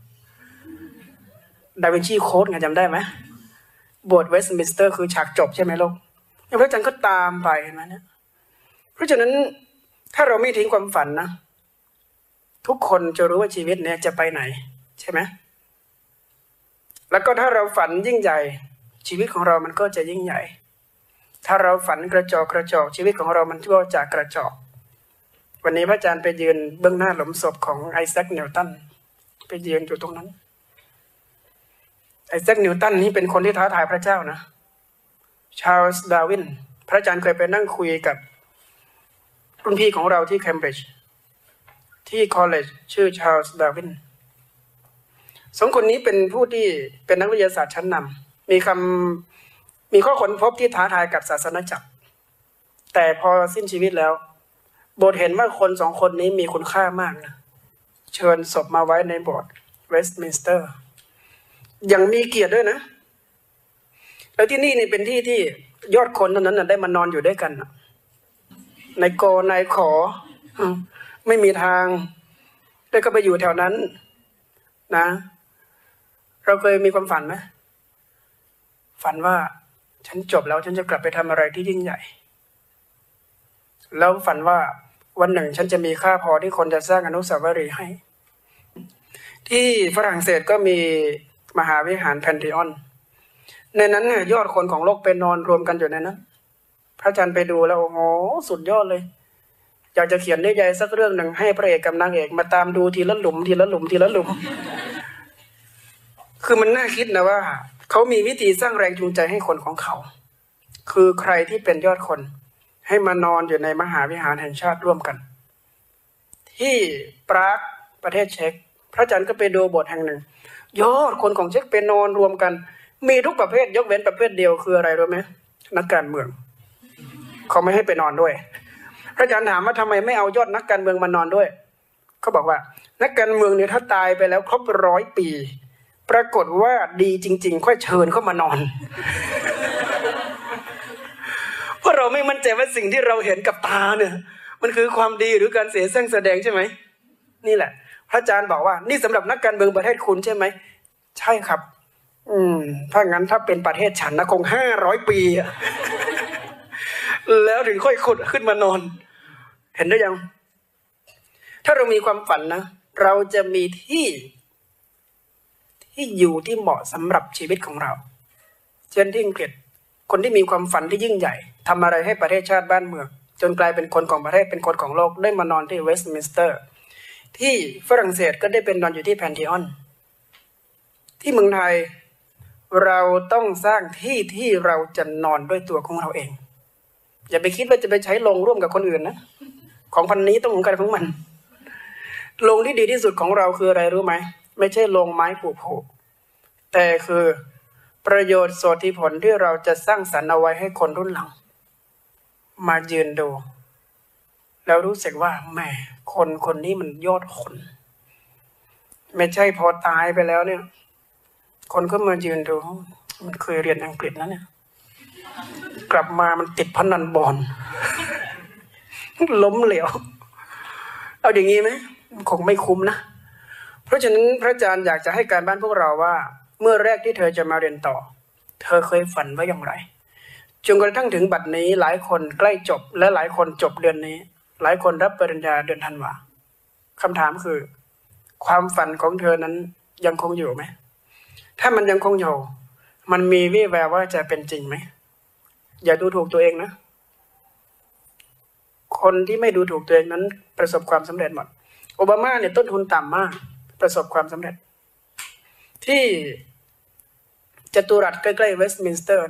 ดาวินชีโค้ดไงจำได้ไหมโบสถ์เวสต์มินสเตอร์คือฉากจบใช่ไหมลูกพระอาจารย์ก็ตามไปนะเนี่ยเพราะฉะนั้นถ้าเราไม่ทิ้งความฝันนะทุกคนจะรู้ว่าชีวิตเนี่ยจะไปไหนใช่ไหมแล้วก็ถ้าเราฝันยิ่งใหญ่ชีวิตของเรามันก็จะยิ่งใหญ่ถ้าเราฝันกระจอกกระจอกชีวิตของเรามันก็จะกระจอกวันนี้พระอาจารย์ไปยืนเบื้องหน้าหลุมศพของไอแซคนิวตันไปยืนอยู่ตรงนั้นไอแซคนิวตันนี่เป็นคนที่ท้าทายพระเจ้านะชาร์ลส์ดาร์วินพระอาจารย์เคยไปนั่งคุยกับรุ่นพี่ของเราที่เคมบริดจ์ที่คอลเลจชื่อชาร์ลส์ดาร์วินสองคนนี้เป็นผู้ที่เป็นนักวิทยาศาสตร์ชั้นนำมีคำมีข้อค้นพบที่ท้าทายกับศาสนาจักรแต่พอสิ้นชีวิตแล้วโบสถ์เห็นว่าคนสองคนนี้มีคุณค่ามากนะเชิญศพมาไว้ในโบสถ์เวสต์มินสเตอร์อย่างมีเกียรติด้วยนะแล้วที่นี่นี่เป็นที่ที่ยอดคนนั้นนะได้มานอนอยู่ด้วยกันในโกในขอไม่มีทางได้ก็ไปอยู่แถวนั้นนะเราเคยมีความฝันไหมฝันว่าฉันจบแล้วฉันจะกลับไปทำอะไรที่ยิ่งใหญ่แล้วฝันว่าวันหนึ่งฉันจะมีค่าพอที่คนจะสร้างอนุสาวรีย์ให้ที่ฝรั่งเศสก็มีมหาวิหารแพนธีออนในนั้นเนี่ยยอดคนของโลกไปนอนรวมกันอยู่ในนั้นพระอาจารย์ไปดูแล้วโอ้โหสุดยอดเลยอยากจะเขียนนิยายสักเรื่องหนึ่งให้พระเอกกับนางเอกมาตามดูทีละหลุมทีละหลุมทีละหลุมคือมันน่าคิดนะว่าเขามีวิธีสร้างแรงจูงใจให้คนของเขาคือใครที่เป็นยอดคนให้มานอนอยู่ในมหาวิหารแห่งชาติร่วมกันที่ปรากประเทศเช็กพระอาจารย์ก็ไปดูโบสถ์แห่งหนึ่งยอดคนของเช็กไปนอนรวมกันมีทุกประเภทยกเว้นประเภทเดียวคืออะไรรู้ไหมนักการเมืองเขาไม่ให้ไปนอนด้วยพระอาจารย์ถามว่าทำไมไม่เอายอดนักการเมืองมานอนด้วยเขาบอกว่านักการเมืองเนี่ยถ้าตายไปแล้วครบร้อยปีปรากฏว่าดีจริงๆค่อยเชิญเข้ามานอนเพราะเราไม่มั่นใจว่าสิ่งที่เราเห็นกับตาเนี่ยมันคือความดีหรือการเสียแซงแสดงใช่ไหมนี่แหละพระอาจารย์บอกว่านี่สำหรับนักการเมืองประเทศคุณใช่ไหมใช่ครับอืมถ้างั้นถ้าเป็นประเทศฉันนะคงห้าร้อยปีแล้วถึงค่อยขุดขึ้นมานอนเห็นได้ยังถ้าเรามีความฝันนะเราจะมีที่ที่อยู่ที่เหมาะสำหรับชีวิตของเราเช่นที่อังกฤษคนที่มีความฝันที่ยิ่งใหญ่ทำอะไรให้ประเทศชาติบ้านเมืองจนกลายเป็นคนของประเทศเป็นคนของโลกได้มานอนที่เวสต์มินสเตอร์ที่ฝรั่งเศสก็ได้เป็นนอนอยู่ที่แพนธีออนที่เมืองไทยเราต้องสร้างที่ที่เราจะนอนด้วยตัวของเราเองอย่าไปคิดว่าจะไปใช้โรงร่วมกับคนอื่นนะของพันนี้ต้องของกันของมันโรงที่ดีที่สุดของเราคืออะไรรู้ไหมไม่ใช่โรงไม้ผุโผแต่คือประโยชน์โสติผลที่เราจะสร้างสรรค์เอาไว้ให้คนรุ่นหลังมายืนดูแล้วรู้สึกว่าแหมคนคนนี้มันยอดคนไม่ใช่พอตายไปแล้วเนี่ยคนก็มายืนดูมันเคยเรียนอังกฤษนะเนี่ยกลับมามันติดพนันบอลล้มเหลวเอาอย่างนี้ไหมคงไม่คุ้มนะเพราะฉะนั้นพระอาจารย์อยากจะให้การบ้านพวกเราว่าเมื่อแรกที่เธอจะมาเรียนต่อเธอเคยฝันไว้อย่างไรจนกระทั่งถึงบัดนี้หลายคนใกล้จบและหลายคนจบเดือนนี้หลายคนรับปริญญาเดือนธันวาคำถามคือความฝันของเธอนั้นยังคงอยู่ไหมถ้ามันยังคงอยู่มันมีวี่แววว่าจะเป็นจริงไหมอย่าดูถูกตัวเองนะคนที่ไม่ดูถูกตัวเองนั้นประสบความสำเร็จหมดโอบามาเนี่ยต้นทุนต่ำมากประสบความสำเร็จที่จตุรัสใกล้ๆเวสต์มินสเตอร์นะ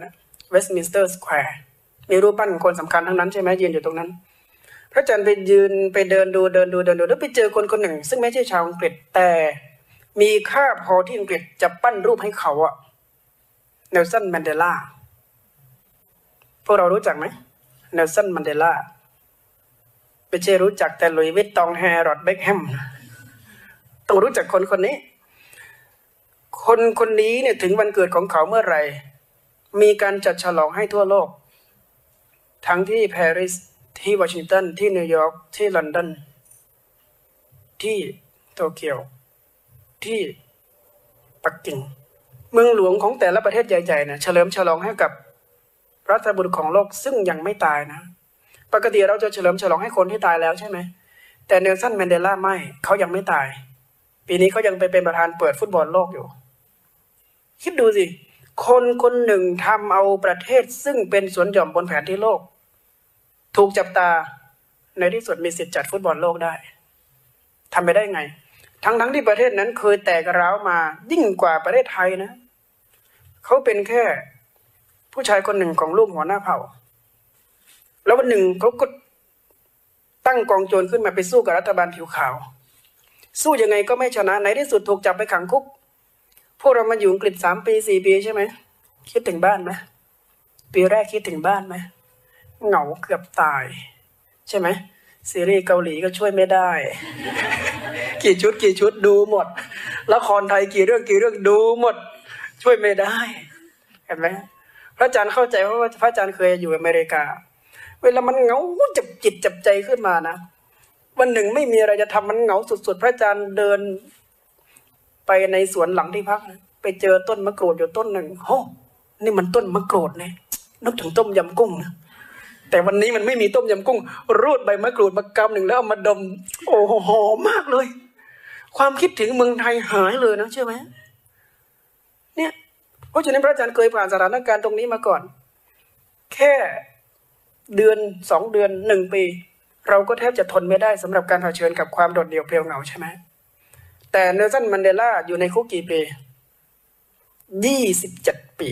เวสต์มินสเตอร์สแควร์มีรูปปั้นคนสำคัญทั้งนั้นใช่ไหมยืนอยู่ตรงนั้นพระอาจารย์ไปยืนไปเดินดูเดินดูเดินดูแล้วไปเจอคนคนหนึ่งซึ่งไม่ใช่ชาวอังกฤษแต่มีค่าพอที่อังกฤษจะปั้นรูปให้เขาอะเนลสันมันเดลาพวกเรารู้จักไหมเนลสันมันเดลาไม่ใช่รู้จักแต่หลุยส์วิตตองแฮร์รอดเบ็คแฮมต้องรู้จักคนคนนี้คนคนนี้เนี่ยถึงวันเกิดของเขาเมื่อไหร่มีการจัดฉลองให้ทั่วโลกทั้งที่ปารีสที่วอชิงตันที่นิวยอร์กที่ลอนดอนที่โตเกียวที่ปักกิ่งเมืองหลวงของแต่ละประเทศใหญ่ๆเนี่ยเฉลิมฉลองให้กับรัฐบุรุษของโลกซึ่งยังไม่ตายนะปกติเราจะเฉลิมฉลองให้คนที่ตายแล้วใช่ไหมแต่เนลสันแมนเดลาไม่เขายังไม่ตายปีนี้เขายังไปเป็นประธานเปิดฟุตบอลโลกอยู่คิดดูสิคนคนหนึ่งทำเอาประเทศซึ่งเป็นสวนหย่อมบนแผนที่โลกถูกจับตาในที่สุดมีสิทธิ์จัดฟุตบอลโลกได้ทำไปได้ไงทั้งทั้งที่ประเทศนั้นเคยแตกร้าวมายิ่งกว่าประเทศไทยนะเขาเป็นแค่ผู้ชายคนหนึ่งของลูกหัวหน้าเผ่าแล้ววันหนึ่งเขาก็ตั้งกองโจรขึ้นมาไปสู้กับรัฐบาลผิวขาวสู้ยังไงก็ไม่ชนะในที่สุดถูกจับไปขังคุกพวกเรามาอยู่อังกฤษสามปีสี่ปีใช่ไหมคิดถึงบ้านไหมปีแรกคิดถึงบ้านไหมเหงาเกือบตายใช่ไหมซีรีส์เกาหลีก็ช่วยไม่ได้กี่ชุดกี่ชุดดูหมดละครไทยกี่เรื่องกี่เรื่องดูหมดช่วยไม่ได้เห็นไหมพระอาจารย์เข้าใจเพราะว่าพระอาจารย์เคยอยู่อเมริกาเวลามันเหงาจับจิตจับใจขึ้นมานะวันหนึ่งไม่มีอะไรจะทำมันเหงาสุดๆพระอาจารย์เดินไปในสวนหลังที่พักไปเจอต้นมะกรูดอยู่ต้นหนึ่งโอ้นี่มันต้นมะกรูดเนี่ยนึกถึงต้มยำกุ้งนะแต่วันนี้มันไม่มีต้มยำกุ้งรูดใบมะกรูดมากำหนึ่งแล้วเอามาดมโอ้โหหอมมากเลยความคิดถึงเมืองไทยหายเลยนะเชื่อไหมเนี่ยเพราะฉะนั้นพระอาจารย์เคยผ่านสถานการณ์ตรงนี้มาก่อนแค่เดือนสองเดือนหนึ่งปีเราก็แทบจะทนไม่ได้สำหรับการเผชิญกับความโดดเดี่ยวเพลียวเหงาใช่ไหมแต่เนลสันมันเดลาอยู่ในคุกกี่ปียี่สิบเจ็ดปี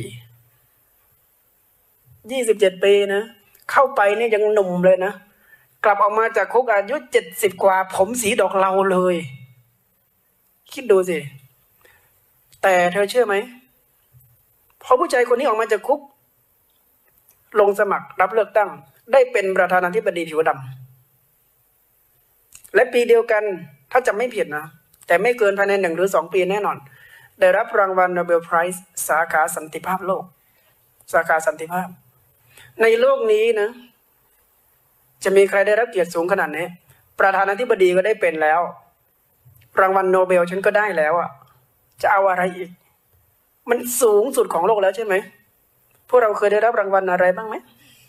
ยี่สิบเจ็ดปีนะเข้าไปนี่ยังหนุ่มเลยนะกลับออกมาจากคุกอายุเจ็ดสิบกว่าผมสีดอกเหลาเลยคิดดูสิแต่เธอเชื่อไหมพอผู้ชายคนนี้ออกมาจากคุกลงสมัครรับเลือกตั้งได้เป็นประธานาธิบดีผิวดำและปีเดียวกันถ้าจำไม่ผิดนะแต่ไม่เกินภายในหนึ่งหรือสองปีแน่นอนได้รับรางวัลโนเบลไพรส์สาขาสันติภาพโลกสาขาสันติภาพในโลกนี้นะจะมีใครได้รับเกียรติสูงขนาดนี้ประธานาธิบดีก็ได้เป็นแล้วรางวัลโนเบลฉันก็ได้แล้วอ่ะจะเอาอะไรอีกมันสูงสุดของโลกแล้วใช่ไหมพวกเราเคยได้รับรางวัลอะไรบ้างไหม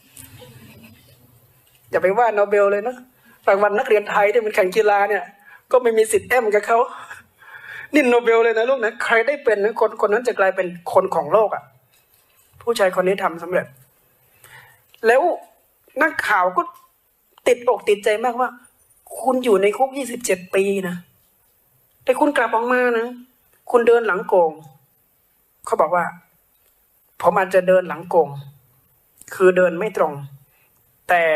อย่าไปว่าโนเบลเลยนะรางวัลนักเรียนไทยที่มันแข่งกีฬาเนี่ยก็ไม่มีสิทธิ์แอมกับเขานี่โนเบลเลยนะลูกนะใครได้เป็นนะคนคนนั้นจะกลายเป็นคนของโลกอ่ะผู้ชายคนนี้ทำสำเร็จแล้วนักข่าวก็ติดอกติดใจมากว่าคุณอยู่ในคุกยี่สิบเจ็ดปีนะแต่คุณกลับออกมานะคุณเดินหลังโกงเขาบอกว่าผมอาจจะเดินหลังโกงคือเดินไม่ตรงแต่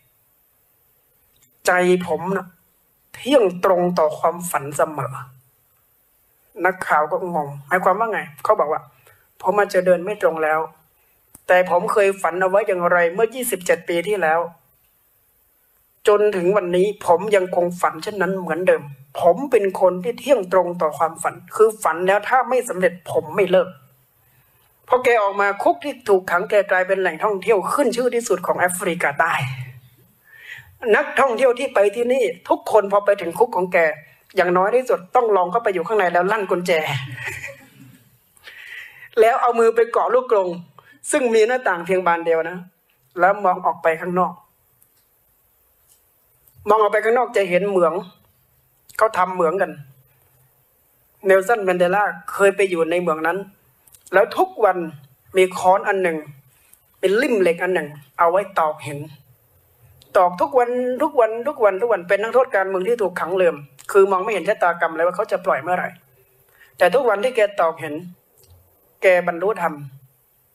ใจผมนะเที่ยงตรงต่อความฝันเสมอนักข่าวก็งงหมายความว่าไงเขาบอกว่าผมอาจจะเดินไม่ตรงแล้วแต่ผมเคยฝันเอาไว้อย่างไรเมื่อยี่สิบเจ็ดปีที่แล้วจนถึงวันนี้ผมยังคงฝันเช่นนั้นเหมือนเดิมผมเป็นคนที่เที่ยงตรงต่อความฝันคือฝันแล้วถ้าไม่สำเร็จผมไม่เลิกพอแกออกมาคุกที่ถูกขังแกกลายเป็นแหล่งท่องเที่ยวขึ้นชื่อที่สุดของแอฟริกาใต้นักท่องเที่ยวที่ไปที่นี่ทุกคนพอไปถึงคุกของแกอย่างน้อยที่สุดต้องลองเข้าไปอยู่ข้างในแล้วลั่นกุญแจแล้วเอามือไปเกาะลูกกรงซึ่งมีหน้าต่างเพียงบานเดียวนะแล้วมองออกไปข้างนอกมองออกไปข้างนอกจะเห็นเหมืองเขาทำเหมืองกันเนลสันแมนเดลาเคยไปอยู่ในเหมืองนั้นแล้วทุกวันมีค้อนอันหนึ่งเป็นลิ่มเหล็กอันหนึ่งเอาไว้ตอกหินตอกทุกวันทุกวันทุกวันทุกวันเป็นนักโทษการเมืองที่ถูกขังเหลื่อมคือมองไม่เห็นชะตากรรมเลยว่าเขาจะปล่อยเมื่อไหร่แต่ทุกวันที่แกตอกเห็นแกบรรลุธรรม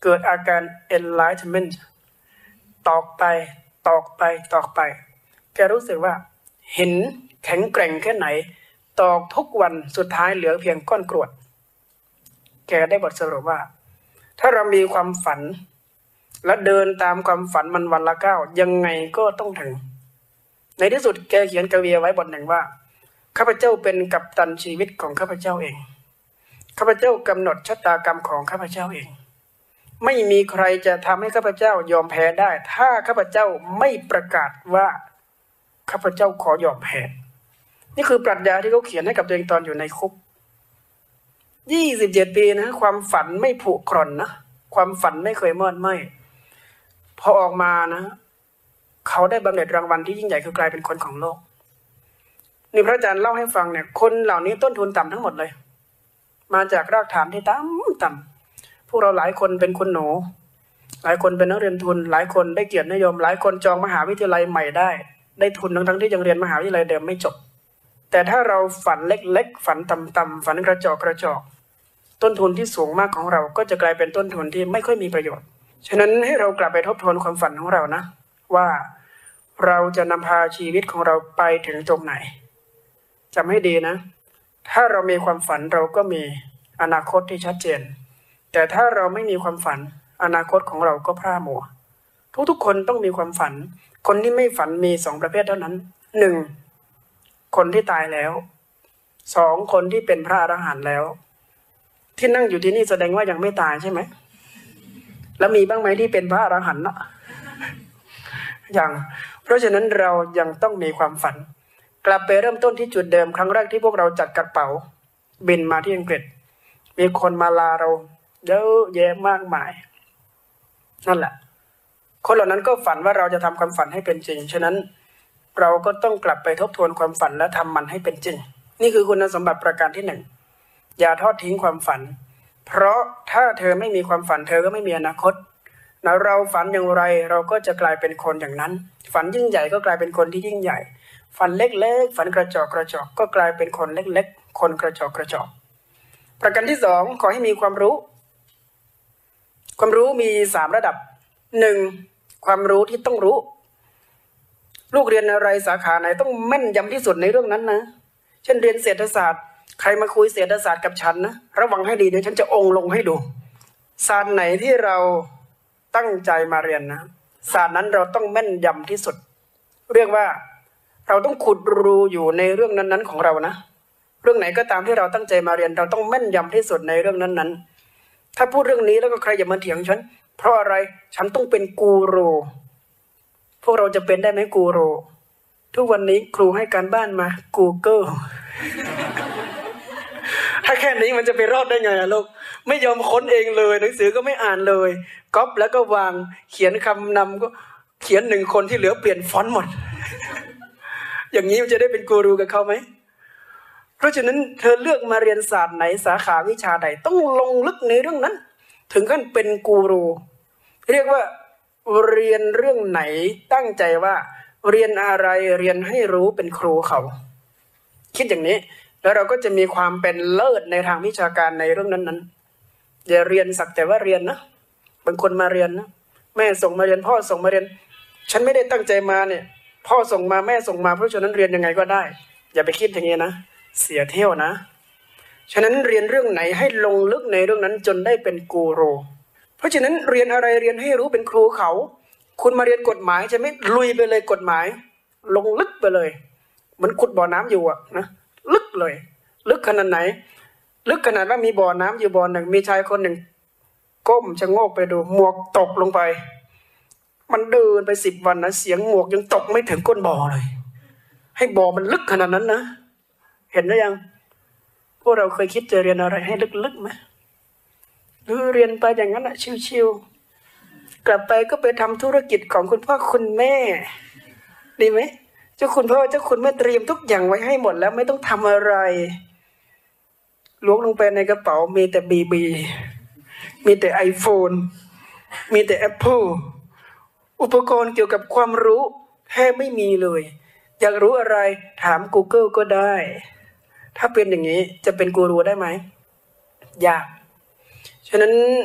เกิดอาการ enlightenment ตอกไปตอกไปตอกไปแกรู้สึกว่าเห็นแข็งแกร่งแค่ไหนตอกทุกวันสุดท้ายเหลือเพียงก้อนกรวดแกได้บทสรุปว่าถ้าเรามีความฝันและเดินตามความฝันมันวันละก้าวยังไงก็ต้องถึงในที่สุดแกเขียนกวีไว้บทหนึ่งว่าข้าพเจ้าเป็นกัปตันชีวิตของข้าพเจ้าเองข้าพเจ้ากำหนดชะตากรรมของข้าพเจ้าเองไม่มีใครจะทำให้ข้าพเจ้ายอมแพ้ได้ถ้าข้าพเจ้าไม่ประกาศว่าข้าพเจ้าขอยอมแพ้นี่คือปรัชญาที่เขาเขียนให้กับตัวเองตอนอยู่ในคุกยี่สิบเจ็ดปีนะความฝันไม่ผุกร่อนนะความฝันไม่เคยมอดไหม้พอออกมานะเขาได้บำเหน็จรางวัลที่ยิ่งใหญ่คือกลายเป็นคนของโลกนี่พระอาจารย์เล่าให้ฟังเนี่ยคนเหล่านี้ต้นทุนต่ำทั้งหมดเลยมาจากรากฐานที่ต่ำต่ำพวกเราหลายคนเป็นคนหนูหลายคนเป็นนักเรียนทุนหลายคนได้เกียรตินิยมหลายคนจองมหาวิทยาลัยใหม่ได้ได้ทุนทั้งทั้งที่ยังเรียนมหาวิทยาลัยเดิมไม่จบแต่ถ้าเราฝันเล็กๆฝันต่ำๆฝันกระจอกกระจอกต้นทุนที่สูงมากของเราก็จะกลายเป็นต้นทุนที่ไม่ค่อยมีประโยชน์ฉะนั้นให้เรากลับไปทบทวนความฝันของเรานะว่าเราจะนำพาชีวิตของเราไปถึงตรงไหนจำให้ดีนะถ้าเรามีความฝันเราก็มีอนาคตที่ชัดเจนแต่ถ้าเราไม่มีความฝันอนาคตของเราก็พร่ามัวทุกๆคนต้องมีความฝันคนที่ไม่ฝันมีสองประเภทเท่านั้นหนึ่งคนที่ตายแล้วสองคนที่เป็นพระอรหันต์แล้วที่นั่งอยู่ที่นี่แสดงว่ายังไม่ตายใช่ไหมแล้วมีบ้างไหมที่เป็นพระอรหันต์นะอย่างเพราะฉะนั้นเรายังต้องมีความฝันกลับไปเริ่มต้นที่จุดเดิมครั้งแรกที่พวกเราจัดกระเป๋าบินมาที่อังกฤษมีคนมาลาเราเยอะแยะมากมายนั่นแหละคนเหล่านั้นก็ฝันว่าเราจะทำความฝันให้เป็นจริงฉะนั้นเราก็ต้องกลับไปทบทวนความฝันและทำมันให้เป็นจริงนี่คือคุณสมบัติประการที่หนึ่งอย่าทอดทิ้งความฝันเพราะถ้าเธอไม่มีความฝันเธอก็ไม่มีอนาคตนะเราฝันอย่างไรเราก็จะกลายเป็นคนอย่างนั้นฝันยิ่งใหญ่ก็กลายเป็นคนที่ยิ่งใหญ่ฝันเล็กๆฝันกระจอกกระจอกก็กลายเป็นคนเล็กๆคนกระจอกกระจอกประการที่สองขอให้มีความรู้ความรู้มีสามระดับหนึ่งความรู้ที่ต้องรู้ลูกเรียนอะไรสาขาไหนต้องแม่นยำที่สุดในเรื่องนั้นนะเช่นเรียนเศรษฐศาสตร์ใครมาคุยเศรษฐศาสตร์กับฉันนะระวังให้ดีเดี๋ยวฉันจะองลงให้ดูศาสตร์ไหนที่เราตั้งใจมาเรียนนะศาสตร์นั้นเราต้องแม่นยำที่สุดเรียกว่าเราต้องขุดรูอยู่ในเรื่องนั้นๆของเรานะเรื่องไหนก็ตามที่เราตั้งใจมาเรียนเราต้องแม่นยำที่สุดในเรื่องนั้นๆถ้าพูดเรื่องนี้แล้วก็ใครอย่ามาเถียงฉันเพราะอะไรฉันต้องเป็นกูรูพวกเราจะเป็นได้ไหมกูรูทุกวันนี้ครูให้การบ้านมา Google ถ้าแค่นี้มันจะไปรอดได้ไงอะลูกไม่ยอมค้นเองเลยหนังสือก็ไม่อ่านเลยก๊อปแล้วก็วางเขียนคำนำก็เขียนหนึ่งคนที่เหลือเปลี่ยนฟอนต์หมด อย่างนี้มันจะได้เป็นกูรูกับเขาไหมเพราะฉะนั้นเธอเลือกมาเรียนศาสตร์ไหนสาขาวิชาใดต้องลงลึกในเรื่องนั้นถึงขั้นเป็นกูรูเรียกว่าเรียนเรื่องไหนตั้งใจว่าเรียนอะไรเรียนให้รู้เป็นครูเขาคิดอย่างนี้แล้วเราก็จะมีความเป็นเลิศในทางวิชาการในเรื่องนั้นๆอย่าเรียนสักแต่ว่าเรียนนะบางคนมาเรียนนะแม่ส่งมาเรียนพ่อส่งมาเรียนฉันไม่ได้ตั้งใจมาเนี่ยพ่อส่งมาแม่ส่งมาเพราะฉะนั้นเรียนยังไงก็ได้อย่าไปคิดอย่างนี้นะเสียเที่ยวนะฉะนั้นเรียนเรื่องไหนให้ลงลึกในเรื่องนั้นจนได้เป็นกูรูเพราะฉะนั้นเรียนอะไรเรียนให้รู้เป็นครูเขาคุณมาเรียนกฎหมายจะไม่ลุยไปเลยกฎหมายลงลึกไปเลยเหมือนขุดบ่อน้ำอยู่อะนะลึกเลยลึกขนาดไหนลึกขนาดว่ามีบ่อน้ำอยู่บ่อหนึ่งมีชายคนหนึ่งก้มชะโงกไปดูหมวกตกลงไปมันเดินไปสิบวันนะเสียงหมวกยังตกไม่ถึงก้นบ่อเลยให้บ่อมันลึกขนาดนั้นนะเห็นหรือยังพวกเราเคยคิดจะเรียนอะไรให้ลึกๆไหมหรือเรียนไปอย่างนั้นอะชิวๆกลับไปก็ไปทำธุรกิจของคุณพ่อคุณแม่ดีไหมเจ้าคุณพ่อเจ้าคุณแม่เตรียมทุกอย่างไว้ให้หมดแล้วไม่ต้องทำอะไรล้วงลงไปในกระเป๋ามีแต่บีบีมีแต่ไอโฟนมีแต่แอปเปิลอุปกรณ์เกี่ยวกับความรู้แทบไม่มีเลยอยากรู้อะไรถาม Google ก็ได้ถ้าเป็นอย่างนี้จะเป็นกูรูได้ไหมยากฉะนั้น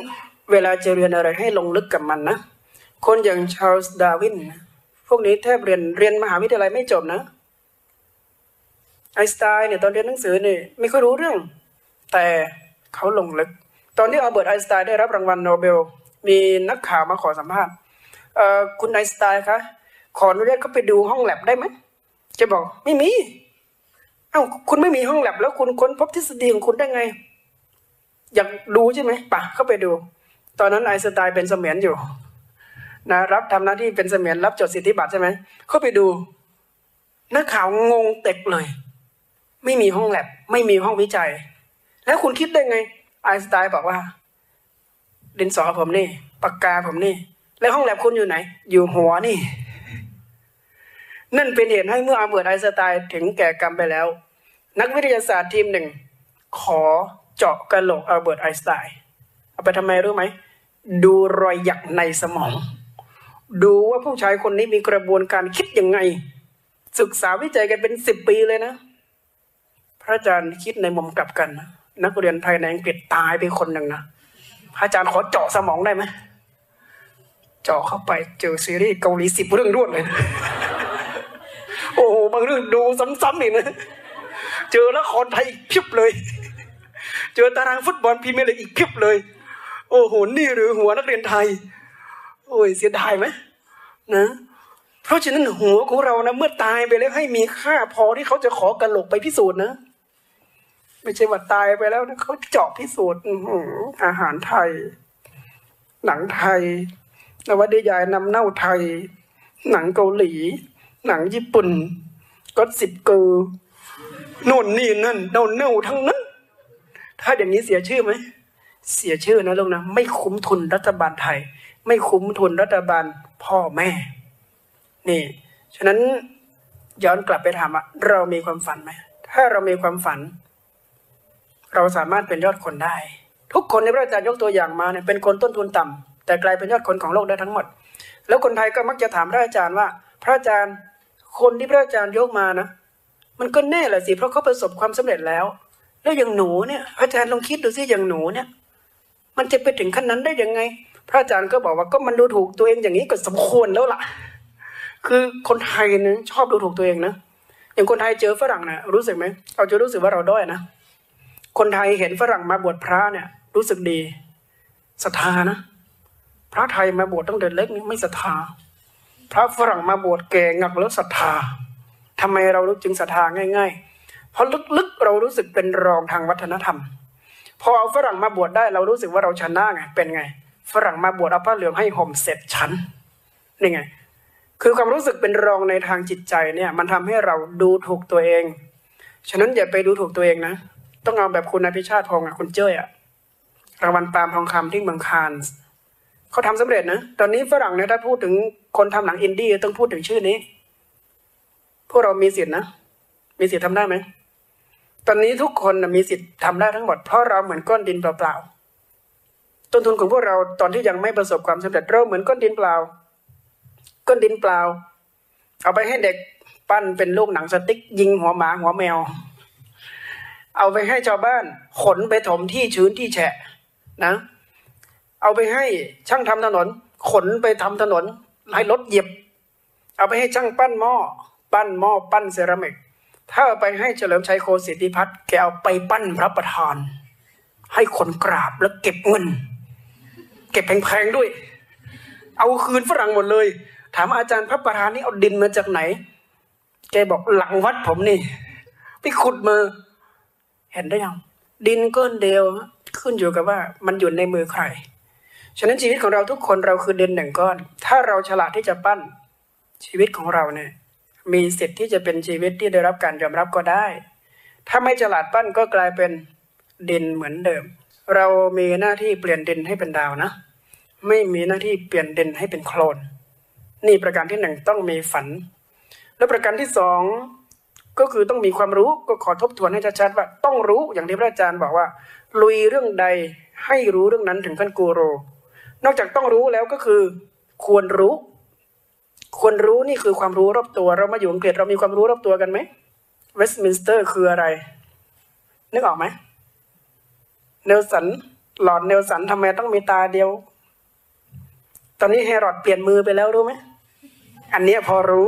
เวลาจะเรียนอะไรให้ลงลึกกับมันนะคนอย่างชาร์ลส์ดาร์วินพวกนี้แทบเรียนเรียนมหาวิทยาลัยไม่จบนะไอน์สไตน์เนี่ยตอนเรียนหนังสือเนี่ยไม่ค่อยรู้เรื่องแต่เขาลงลึกตอนที่อัลเบิร์ตไอน์สไตน์ได้รับรางวัลโนเบลมีนักข่าวมาขอสัมภาษณ์เอ่อคุณไอน์สไตน์คะขออนุญาตเขาไปดูห้องแลบได้ไหมจะบอกไม่มีเอ้าคุณไม่มีห้องแลบแล้วคุณค้นพบทฤษฎีของคุณได้ไงอยากดูใช่ไหมป่ะเข้าไปดูตอนนั้นไอน์สไตน์เป็นเสมียนอยู่นะรับทำหน้าที่เป็นเสมียนรับจดสิทธิบัตรใช่ไหมเข้าไปดูนักข่าวงงเต็กเลยไม่มีห้องแลบไม่มีห้องวิจัยแล้วคุณคิดได้ไงไอน์สไตน์บอกว่าดินสอผมนี่ปากกาผมนี่แล้วห้องแลบคุณอยู่ไหนอยู่หัวนี่นั่นเป็นเหตุให้เมื่ออัลเบิร์ตไอน์สไตน์ถึงแก่กรรมไปแล้วนักวิทยาศาสตร์ทีมหนึ่งขอเจาะกะโหลกอัลเบิร์ตไอน์สไตน์เอาไปทำไมรู้ไหมดูรอยหยักในสมองดูว่าผู้ชายคนนี้มีกระบวนการคิดยังไงศึกษาวิจัยกันเป็นสิบปีเลยนะพระอาจารย์คิดในมุมกลับกันนะนักเรียนไทยในอังกฤษตายไปคนหนึ่งนะพระอาจารย์ขอเจาะสมองได้ไหมเจาะเข้าไปเจอซีรีส์เกาหลีสิบเรื่องรวดเลยนะโอ้โหบางเรื่องดูซ้ำๆอีกนะเจอละครไทยอีกเพียบเลยเจอตารางฟุตบอลพรีเมียร์ลีกอีกเพียบเลยโอ้โหนี่หรือหัวนักเรียนไทยโอ้ยเสียดายไหมนะเพราะฉะนั้นหัวของเรานะเมื่อตายไปแล้วให้มีค่าพอที่เขาจะขอกะโหลกไปพิสูจน์นะไม่ใช่ว่าตายไปแล้วนะเขาเจาะพิสูจน์อาหารไทยหนังไทยนวนิยายนำเน่าไทยหนังเกาหลีหนังญี่ปุ่นก็สิบเกอร์โน่นนี่นั่นเน่าเน่าทั้งนั้นถ้าอย่างนี้เสียชื่อไหมเสียชื่อนะลูกนะไม่คุ้มทุนรัฐบาลไทยไม่คุ้มทุนรัฐบาลพ่อแม่นี่ฉะนั้นย้อนกลับไปถามว่าเรามีความฝันไหมถ้าเรามีความฝันเราสามารถเป็นยอดคนได้ทุกคนในพระอาจารย์ยกตัวอย่างมาเนี่ยเป็นคนต้นทุนต่ำแต่กลายเป็นยอดคนของโลกได้ทั้งหมดแล้วคนไทยก็มักจะถามพระอาจารย์ว่าพระอาจารย์คนที่พระอาจารย์ยกมานะมันก็แน่แหละสิเพราะเขาประสบความสำเร็จแล้วแล้วอย่างหนูเนี่ยพระอาจารย์ลองคิดดูสิอย่างหนูเนี่ยมันจะไปถึงขั้นนั้นได้ยังไงพระอาจารย์ก็บอกว่าก็มันดูถูกตัวเองอย่างนี้ก็สมควรแล้วล่ะคือคนไทยเนี่ยชอบดูถูกตัวเองนะอย่างคนไทยเจอฝรั่งนะรู้สึกไหมเราจะรู้สึกว่าเราด้อยนะคนไทยเห็นฝรั่งมาบวชพระเนี่ยรู้สึกดีศรัทธานะพระไทยมาบวชตั้งแต่เล็กนี่ไม่ศรัทธาพระฝรั่งมาบวชแก่งักแล้วศรัทธาทำไมเราจึงศรัทธาง่ายๆเพราะลึกๆเรารู้สึกเป็นรองทางวัฒนธรรมพอเอาฝรั่งมาบวชได้เรารู้สึกว่าเราชนะไงเป็นไงฝรั่งมาบวชเอาผ้าเหลืองให้ห่มเสร็จฉันนี่ไงคือความรู้สึกเป็นรองในทางจิตใจเนี่ยมันทำให้เราดูถูกตัวเองฉะนั้นอย่าไปดูถูกตัวเองนะต้องเอาแบบคุณอภิชาติทองอ่ะคุณเจ้ยอ่ะรางวัลปาล์มทองคำที่เมืองคานส์เขาทำสำเร็จนะตอนนี้ฝรั่งเนี่ยถ้าพูดถึงคนทำหนังอินดี้ต้องพูดถึงชื่อนี้พวกเรามีสิทธินะมีสิทธิ์ทำได้ไหมตอนนี้ทุกคนมีสิทธิ์ทำได้ทั้งหมดเพราะเราเหมือนก้อนดินเปล่าๆต้นทุนของพวกเราตอนที่ยังไม่ประสบความสำเร็จเราเหมือนก้อนดินเปล่าก้อนดินเปล่าเอาไปให้เด็กปั้นเป็นลูกหนังสติ๊กยิงหัวหมาหัวแมวเอาไปให้ชาวบ้านขนไปถมที่ชื้นที่แฉะนะเอาไปให้ช่างทำถนนขนไปทำถนนให้รถเหยียบเอาไปให้ช่างปั้นหม้อปั้นหม้อปั้นเซรามิกถ้าเอาไปให้เฉลิมชัยโคสิทธิพัฒน์แกเอาไปปั้นพระประธานให้คนกราบแล้วเก็บเงินเก็บแพงๆด้วยเอาคืนฝรั่งหมดเลยถามอาจารย์พระประธานนี่เอาดินมาจากไหนแกบอกหลังวัดผมนี่ไปขุดมาเห็นได้ยังดินก้อนเดียวขึ้นอยู่กับว่ามันอยู่ในมือใครฉะนั้นชีวิตของเราทุกคนเราคือดินหนึ่งก้อนถ้าเราฉลาดที่จะปั้นชีวิตของเราเนี่ยมีสิทธิ์ที่จะเป็นชีวิตที่ได้รับการยอมรับก็ได้ถ้าไม่ฉลาดปั้นก็กลายเป็นดินเหมือนเดิมเรามีหน้าที่เปลี่ยนดินให้เป็นดาวนะไม่มีหน้าที่เปลี่ยนดินให้เป็นโคลนนี่ประการที่หนึ่งต้องมีฝันและประการที่สองก็คือต้องมีความรู้ก็ขอทบทวนให้ชัดๆว่าต้องรู้อย่างที่พระอาจารย์บอกว่าลุยเรื่องใดให้รู้เรื่องนั้นถึงขั้นกูรูนอกจากต้องรู้แล้วก็คือควรรู้ควรรู้นี่คือความรู้รอบตัวเรามาอยู่อังกฤษเรามีความรู้รอบตัวกันไหมเวสต์มินสเตอร์คืออะไรนึกออกไหมเนลสันหลอร์ดเนลสันทำไมต้องมีตาเดียวตอนนี้เฮโรดเปลี่ยนมือไปแล้วรู้ไหมอันนี้พอรู้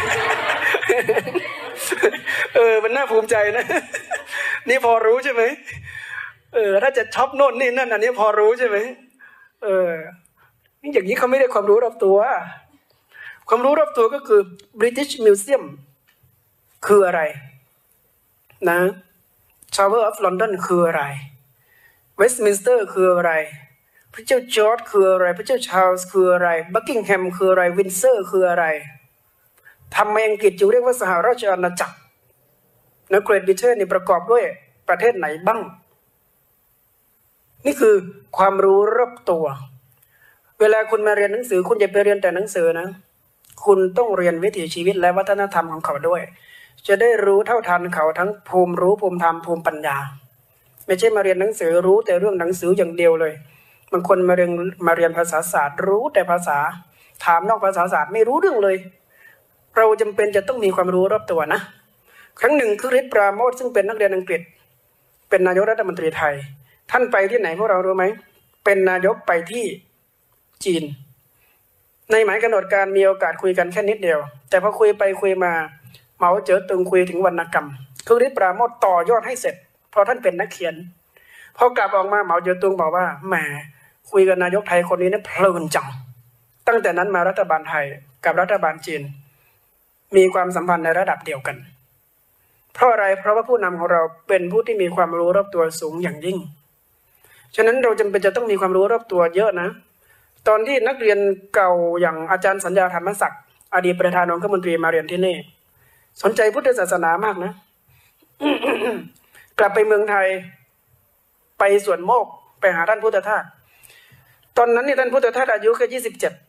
เออมันน่าภูมิใจนะ นี่พอรู้ใช่ไหมเออถ้าจะช็อปโน่นนี่นั่นอันนี้พอรู้ใช่ไหมเออนี่อย่างนี้เขาไม่ได้ความรู้รอบตัวความรู้รอบตัวก็คือ British Museum คืออะไรนะ Tower of London คืออะไร Westminster คืออะไรพระเจ้าจอร์จคืออะไรพระเจ้าชาร์ลส์คืออะไรบักกิงแฮมคืออะไรวินเซอร์คืออะไรทำไมอังกฤษจึงเรียกว่าสหราชอาณาจักรและเกรทบริเตนนี่ประกอบด้วยประเทศไหนบ้างนี่คือความรู้รอบตัวเวลาคุณมาเรียนหนังสือคุณอย่าไปเรียนแต่หนังสือนะคุณต้องเรียนวิถีชีวิตและวัฒนธรรมของเขาด้วยจะได้รู้เท่าทันเขาทั้งภูมิรู้ภูมิธรรมภูมิปัญญาไม่ใช่มาเรียนหนังสือรู้แต่เรื่องหนังสืออย่างเดียวเลยบางคนมาเรียนมาเรียนภาษาศาสตร์รู้แต่ภาษาถามนอกภาษาศาสตร์ไม่รู้เรื่องเลยเราจำเป็นจะต้องมีความรู้รอบตัวนะครั้งหนึ่งคือฤทธิ์ปราโมทซึ่งเป็นนักเรียนอังกฤษเป็นนายกรัฐมนตรีไทยท่านไปที่ไหนพวกเรารู้ไหมเป็นนายกไปที่จีนในหมายกำหนดการมีโอกาสคุยกันแค่นิดเดียวแต่พอคุยไปคุยมาเหมาเจ๋อตึงคุยถึงวรรณกรรมคือฤทธิ์ปราโมทต่อยอดให้เสร็จเพราะท่านเป็นนักเขียนพอกลับออกมาเหมาเจ๋อตึงบอกว่าแหมคุยกับนายกไทยคนนี้เนี่ยเพลินจังตั้งแต่นั้นมารัฐบาลไทยกับรัฐบาลจีนมีความสัมพันธ์ในระดับเดียวกันเพราะอะไรเพราะว่าผู้นำของเราเป็นผู้ที่มีความรู้รอบตัวสูงอย่างยิ่งฉะนั้นเราจำเป็นจะต้องมีความรู้รอบตัวเยอะนะตอนที่นักเรียนเก่าอย่างอาจารย์สัญญาธรรมศักดิ์อดีตประธานองคมนตรีมาเรียนที่นี่สนใจพุทธศาสนามากนะ กลับไปเมืองไทยไปสวนโมกไปหาท่านพุทธทาสตอนนั้นนี่ท่านพุทธทาสอายุแค่ยี่สิบเจ็ด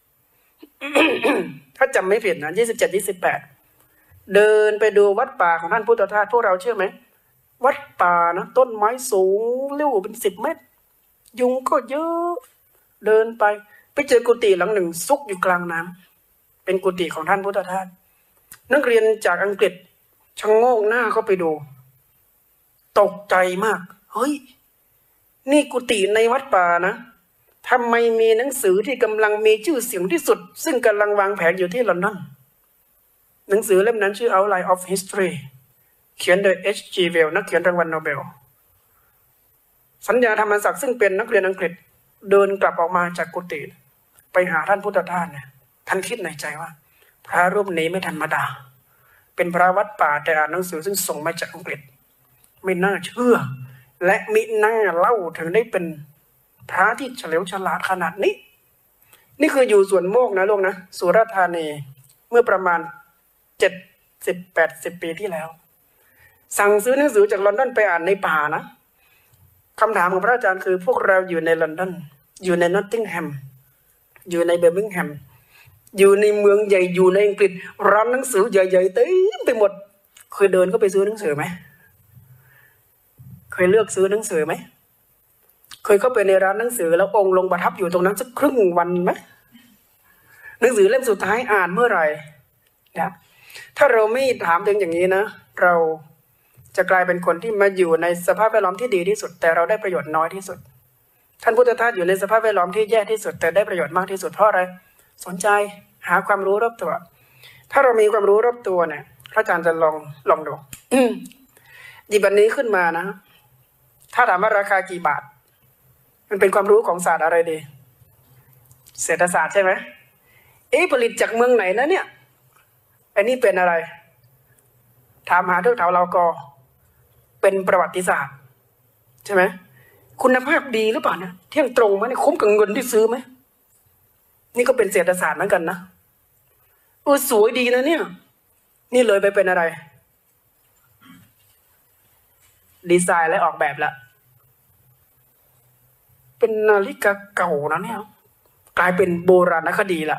ถ้าจำไม่ผิดนะยี่สิบเจ็ดยี่สิบแปดเดินไปดูวัดป่าของท่านพุทธทาสพวกเราเชื่อไหมวัดป่านะต้นไม้สูงเลี้ยวเป็นสิบเมตรยุงก็เยอะเดินไปไปเจอกุฏิหลังหนึ่งซุกอยู่กลางน้ำเป็นกุฏิของท่านพุทธทาสนักเรียนจากอังกฤษชะโงกหน้าเข้าไปดูตกใจมากเฮ้ยนี่กุฏิในวัดป่านะทำไมมีหนังสือที่กำลังมีชื่อเสียงที่สุดซึ่งกำลังวางแผนอยู่ที่ลอนดอนหนังสือเล่มนั้นชื่อ Outline of History เขียนโดย เอช จี Wells นักเขียนรางวัลโนเบลสัญญาธรรมศักดิ์ซึ่งเป็นนักเรียนอังกฤษเดินกลับออกมาจากกุฏิไปหาท่านพุทธทาสเนี่ยท่านคิดในใจว่าพระรูปนี้ไม่ธรรมดาเป็นพระวัดป่าแต่อ่านหนังสือซึ่งส่งมาจากอังกฤษไม่น่าเชื่อและมิน่าเล่าถึงได้เป็นพระที่เฉลียวฉลาดขนาดนี้นี่คืออยู่สวนโมกนะลูกนะสุราษฎร์ธานีเมื่อประมาณเจ็ดสิบแปดสิบปีที่แล้วสั่งซื้อหนังสือจากลอนดอนไปอ่านในป่านะคำถามของพระอาจารย์คือพวกเราอยู่ในลอนดอนอยู่ในนอตติงแฮมอยู่ในเบอร์มิงแฮมอยู่ในเมืองใหญ่อยู่ในอังกฤษร้านหนังสือใหญ่ๆเต็มไปหมดเคยเดินเข้าไปซื้อหนังสือไหมเคยเลือกซื้อหนังสือไหมเคยเข้าไปในร้านหนังสือแล้วองค์ลงประทับอยู่ตรงนั้นสักครึ่งวันไหมหนังสือเล่มสุดท้ายอ่านเมื่อไหร่นะถ้าเราไม่ถามถึงอย่างนี้นะเราจะกลายเป็นคนที่มาอยู่ในสภาพแวดล้อมที่ดีที่สุดแต่เราได้ประโยชน์น้อยที่สุดท่านพุทธทาสอยู่ในสภาพแวดล้อมที่แย่ที่สุดแต่ได้ประโยชน์มากที่สุดเพราะอะไรสนใจหาความรู้รอบตัวถ้าเรามีความรู้รอบตัวเนี่ยพระอาจารย์จะลองลองดูหยิบอันนี้ขึ้นมานะถ้าถามว่าราคากี่บาทมันเป็นความรู้ของศาสตร์อะไรดีเศรษฐศาสตร์ใช่ไหมเอ๊ะผลิตจากเมืองไหนนะเนี่ยอันนี้เป็นอะไรถามหาเทือกเขาเหล่ากอเป็นประวัติศาสตร์ใช่ไหมคุณภาพดีหรือเปล่าเนี่ยเที่ยงตรงไหมเนี่ยคุ้มกับเงินที่ซื้อไหมนี่ก็เป็นเศรษฐศาสตร์เหมือนกันนะเออสวยดีนะเนี่ยนี่เลยไปเป็นอะไรดีไซน์และออกแบบละเป็นนาฬิกาเก่านะเนี่ยกลายเป็นโบราณคดีละ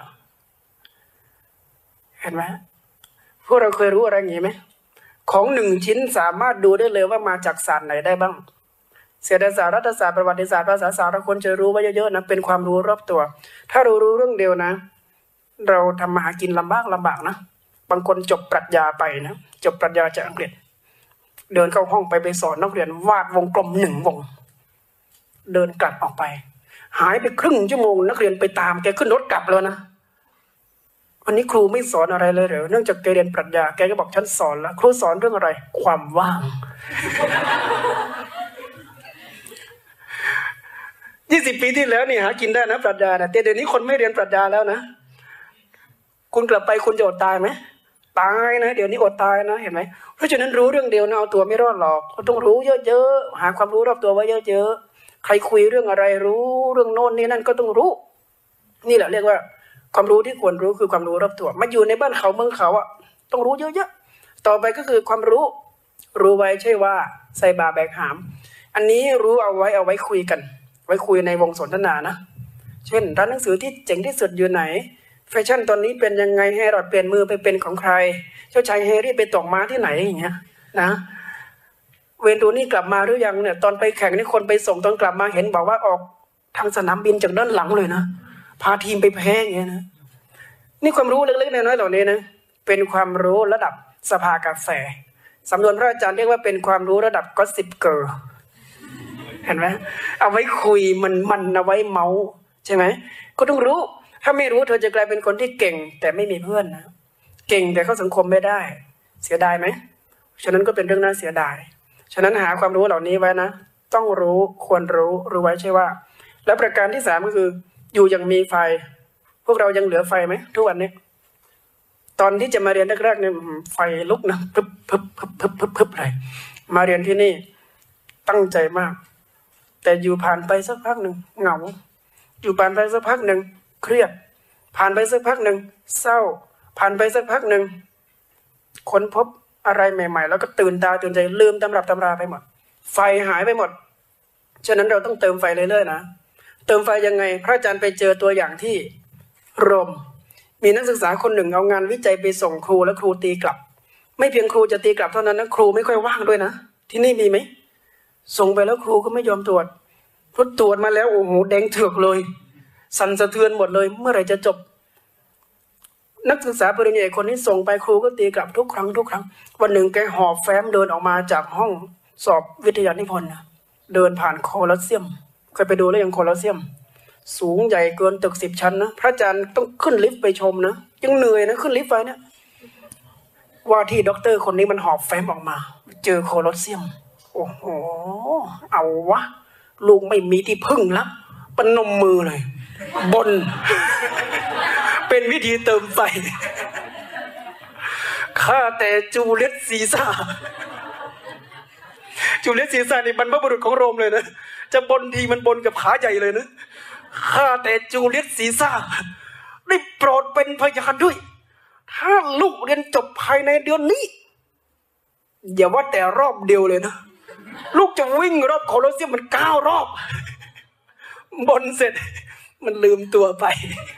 เห็นไหมพวกเราเคยรู้อะไรอย่างนี้ไหมของหนึ่งชิ้นสามารถดูได้เลยว่ามาจากศาสตร์ไหนได้บ้างเศรษฐศาสตร์รัฐศาสตร์ประวัติศาสตร์ภาษาศาสตร์เราควรจะรู้ไว้เยอะๆนะเป็นความรู้รอบตัวถ้าเรารู้เรื่องเดียวนะเราทำมาหากินลำบากลำบากนะบางคนจบปรัชญาไปนะจบปรัชญาจากอังกฤษเดินเข้าห้องไปไปสอนนักเรียนวาดวงกลมหนึ่งวงเดินกลับออกไปหายไปครึ่งชั่วโมงนักเรียนไปตามแกขึ้นรถกลับแล้วนะวันนี้ครูไม่สอนอะไรเลยเหรอเนื่องจากแกเรียนปรัชญาแกก็บอกฉันสอนแล้วครูสอนเรื่องอะไรความว่างยี่สิบปีที่แล้วนี่หากินได้นะปรัชญานะแต่เดี๋ยวนี้คนไม่เรียนปรัชญาแล้วนะคุณกลับไปคุณจะอดตายไหมตายนะเดี๋ยวนี้อดตายนะเห็นไหมเพราะฉะนั้นรู้เรื่องเดียวนะเอาตัวไม่รอดหรอกเราต้องรู้เยอะๆหาความรู้รอบตัวไว้เยอะๆใครคุยเรื่องอะไรรู้เรื่องโน่นนี่นั่นก็ต้องรู้นี่แหละเรียกว่าความรู้ที่ควรรู้คือความรู้รอบตัวมาอยู่ในบ้านเขาเมืองเขาอ่ะต้องรู้เยอะๆต่อไปก็คือความรู้รู้ไว้ใช่ว่าใส่บาแบกหามอันนี้รู้เอาไว้เอาไว้คุยกันไว้คุยในวงสนทนานะเช่นร้านหนังสือที่เจ๋งที่สุดอยู่ไหนแฟชั่นตอนนี้เป็นยังไงให้รอดเปลี่ยนมือไปเป็นของใครเจ้าชายแฮร์รี่ไปตกม้าที่ไหนอย่างเงี้ยนะเวนตูนี่กลับมาหรือยังเนี่ยตอนไปแข่งนี่คนไปส่งตอนกลับมาเห็นบอกว่าออกทางสนามบินจากด้านหลังเลยนะพาทีมไปแพ้อย่างเงี้ยนะนี่ความรู้เล็กๆน้อยๆเหล่านี้นะเป็นความรู้ระดับสภากาแฟสำนวนพระอาจารย์เรียกว่าเป็นความรู้ระดับก็สิบเกิร์เห็นไหมเอาไว้คุยมันมันเอาไว้เมาใช่ไหมก็ต้องรู้ถ้าไม่รู้เธอจะกลายเป็นคนที่เก่งแต่ไม่มีเพื่อนนะเก่งแต่เข้าสังคมไม่ได้เสียดายไหมฉะนั้นก็เป็นเรื่องน่าเสียดายฉะนั้นหาความรู้เหล่านี้ไว้นะต้องรู้ควรรู้รู้ไว้ใช่ว่าและประการที่สามก็คืออยู่ยังมีไฟพวกเรายังเหลือไฟไหมทุกวันนี้ตอนที่จะมาเรียนแรกๆเนี่ยไฟลุกนะพึบพึบพึบพึบพึบพึบเลยมาเรียนที่นี่ตั้งใจมากแต่อยู่ผ่านไปสักพักหนึ่งเหงาอยู่ผ่านไปสักพักหนึ่งเครียดผ่านไปสักพักหนึ่งเศร้าผ่านไปสักพักหนึ่งค้นพบอะไรใหม่ๆแล้วก็ตื่นตาตื่นใจลืมตำรับตำราไปหมดไฟหายไปหมดฉะนั้นเราต้องเติมไฟเรื่อยๆนะเติมไฟยังไงพระอาจารย์ไปเจอตัวอย่างที่โรมมีนักศึกษาคนหนึ่งเอางานวิจัยไปส่งครูและครูตีกลับไม่เพียงครูจะตีกลับเท่านั้นนะครูไม่ค่อยว่างด้วยนะที่นี่มีไหมส่งไปแล้วครูก็ไม่ยอมตรวจพอตรวจมาแล้วโอ้โหแดงเถือกเลยสั่นสะเทือนหมดเลยเมื่อไหร่จะจบนักศึกษาปริญญาเอกคนนี้ส่งไปครูก็ตีกลับทุกครั้งทุกครั้งวันหนึ่งแกหอบแฟ้มเดินออกมาจากห้องสอบวิทยานิพนธ์เดินผ่านโคลอสเซียมเคยไปดูแล้วยังโคลอสเซียมสูงใหญ่เกินตึกสิบชั้นนะพระอาจารย์ต้องขึ้นลิฟต์ไปชมนะยังเหนื่อยนะขึ้นลิฟต์ไปเนี่ยว่าที่ด็อกเตอร์คนนี้มันหอบแฟ้มออกมาเจอโคลอสเซียมโอ้โหเอาวะลูกไม่มีที่พึ่งละปนมมือเลยบนเป็นวิธีเติมไฟข้าแต่จูเลียสซีซ่าจูเลียสซีซ่านี่บรรพบุรุษของโรมเลยนะจะบนทีมันบนกับขาใหญ่เลยนะข้าแต่จูเลียสซีซ่าได้โปรดเป็นพยานด้วยถ้าลูกเรียนจบภายในเดือนนี้อย่าว่าแต่รอบเดียวเลยนะลูกจะวิ่งรอบโคลอสเซียมมันเก้ารอบบนเสร็จมันลืมตัวไป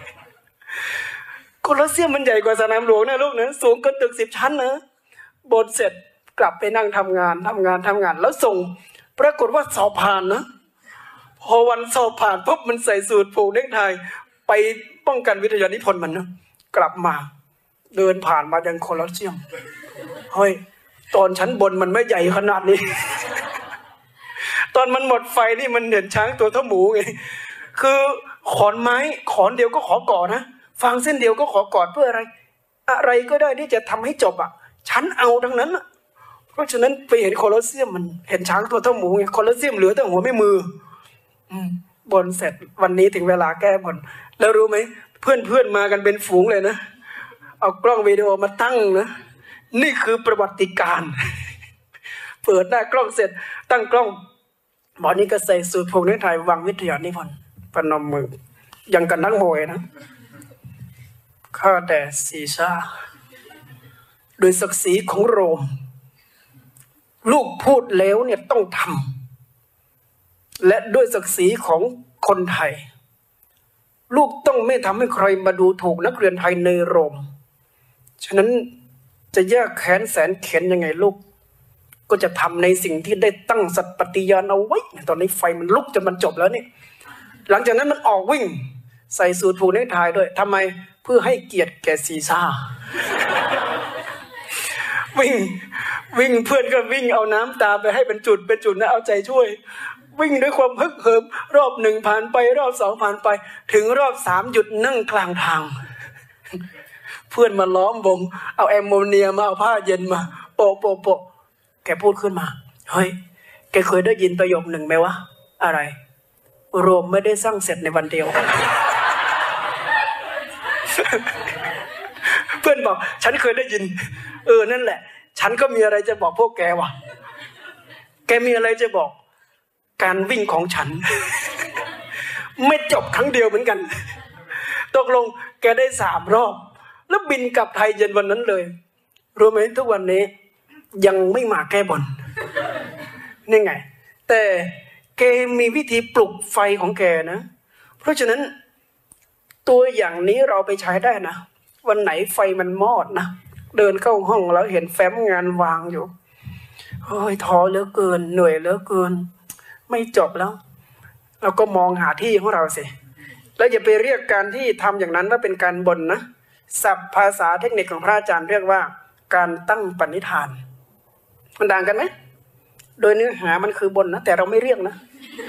โคลอสเซียมมันใหญ่กว่าสนามหลวงนะลูกนะสูงเกินตึกสิบชั้นนะบนเสร็จกลับไปนั่งทำงานทำงานทำงานแล้วส่งปรากฏว่าสอบผ่านนะพอวันสอบผ่านปุ๊บมันใส่สูทผูกเนคไทไปป้องกันวิทยานิพนธ์มันนะกลับมาเดินผ่านมายังโคลอสเซียมเฮ้ยตอนชั้นบนมันไม่ใหญ่ขนาดนี้ตอนมันหมดไฟนี่มันเห็นช้างตัวเท่าหมูไงคือขอนไม้ขอนเดียวก็ขอกอดนะฟางเส้นเดียวก็ขอกอดเพื่ออะไรอะไรก็ได้ที่จะทำให้จบอ่ะฉันเอาทั้งนั้นอ่ะเพราะฉะนั้นไปเห็นโคลอสเซียมมันเห็นช้างตัวเท่าหมูไงโคลอสเซียมเหลือแต่หัวไม่มืออืมบนเสร็จวันนี้ถึงเวลาแก้บนแล้วรู้ไหมเพื่อนเพื่อนมากันเป็นฝูงเลยนะเอากล้องวิดีโอมาตั้งนะนี่คือประวัติการณ์เปิดหน้ากล้องเสร็จตั้งกล้องหมอนี่ก็ใส่สูทผูกเนคไทวังวิทยานิพนธ์ปนมมือยังกันนักมวยนะข้าแต่ซีซ่าโดยศักดิ์ศรีของโรมลูกพูดแล้วเนี่ยต้องทำและด้วยศักดิ์ศรีของคนไทยลูกต้องไม่ทำให้ใครมาดูถูกนักเรียนไทยในโรมฉะนั้นจะแยกแขนแสนเข็นยังไงลูกก็จะทำในสิ่งที่ได้ตั้งสัตย์ปฏิญาณเอาไว้ตอนนี้ไฟมันลุกจนมันจบแล้วนี่หลังจากนั้นมันออกวิ่งใส่สูทผูกเนคไทด้วยทำไมเพื่อให้เกียรติแก่ซีซ่า วิ่งวิ่งเพื่อนก็วิ่งเอาน้ำตาไปให้เป็นจุดเป็นจุดนะเอาใจช่วยวิ่งด้วยความฮึกเหิมรอบหนึ่งผ่านไปรอบสองผ่านไปถึงรอบสามหยุดนั่งกลางทางเพื่อนมาล้อมวงเอาแอมโมเนียมาเอาผ้าเย็นมาโปะโปะโปะแกพูดขึ้นมาเฮ้ยแกเคยได้ยินประโยคหนึ่งไหมวะอะไรโรมไม่ได้สร้างเสร็จในวันเดียว เพื่อนบอกฉันเคยได้ยินเออนั่นแหละฉันก็มีอะไรจะบอกพวกแกว่ะแกมีอะไรจะบอกการวิ่งของฉัน ไม่จบครั้งเดียวเหมือนกันตกลงแกได้สามรอบแล้วบินกลับไทยเย็นวันนั้นเลยรู้ไหมทุกวันนี้ยังไม่มาแก้บนนี่ไงแต่แกมีวิธีปลุกไฟของแกนะเพราะฉะนั้นตัวอย่างนี้เราไปใช้ได้นะวันไหนไฟมันมอดนะเดินเข้าห้องแล้วเห็นแฟ้มงานวางอยู่โอ้ยท้อเหลือเกินเหนื่อยเหลือเกินไม่จบแล้วเราก็มองหาที่ของเราสิแล้วอย่าไปเรียกการที่ทำอย่างนั้นว่าเป็นการบ่นนะศัพท์ภาษาเทคนิคของพระอาจารย์เรียกว่าการตั้งปณิธานมันต่างกันไหมโดยเนื้อหามันคือบ่นนะแต่เราไม่เรียกนะ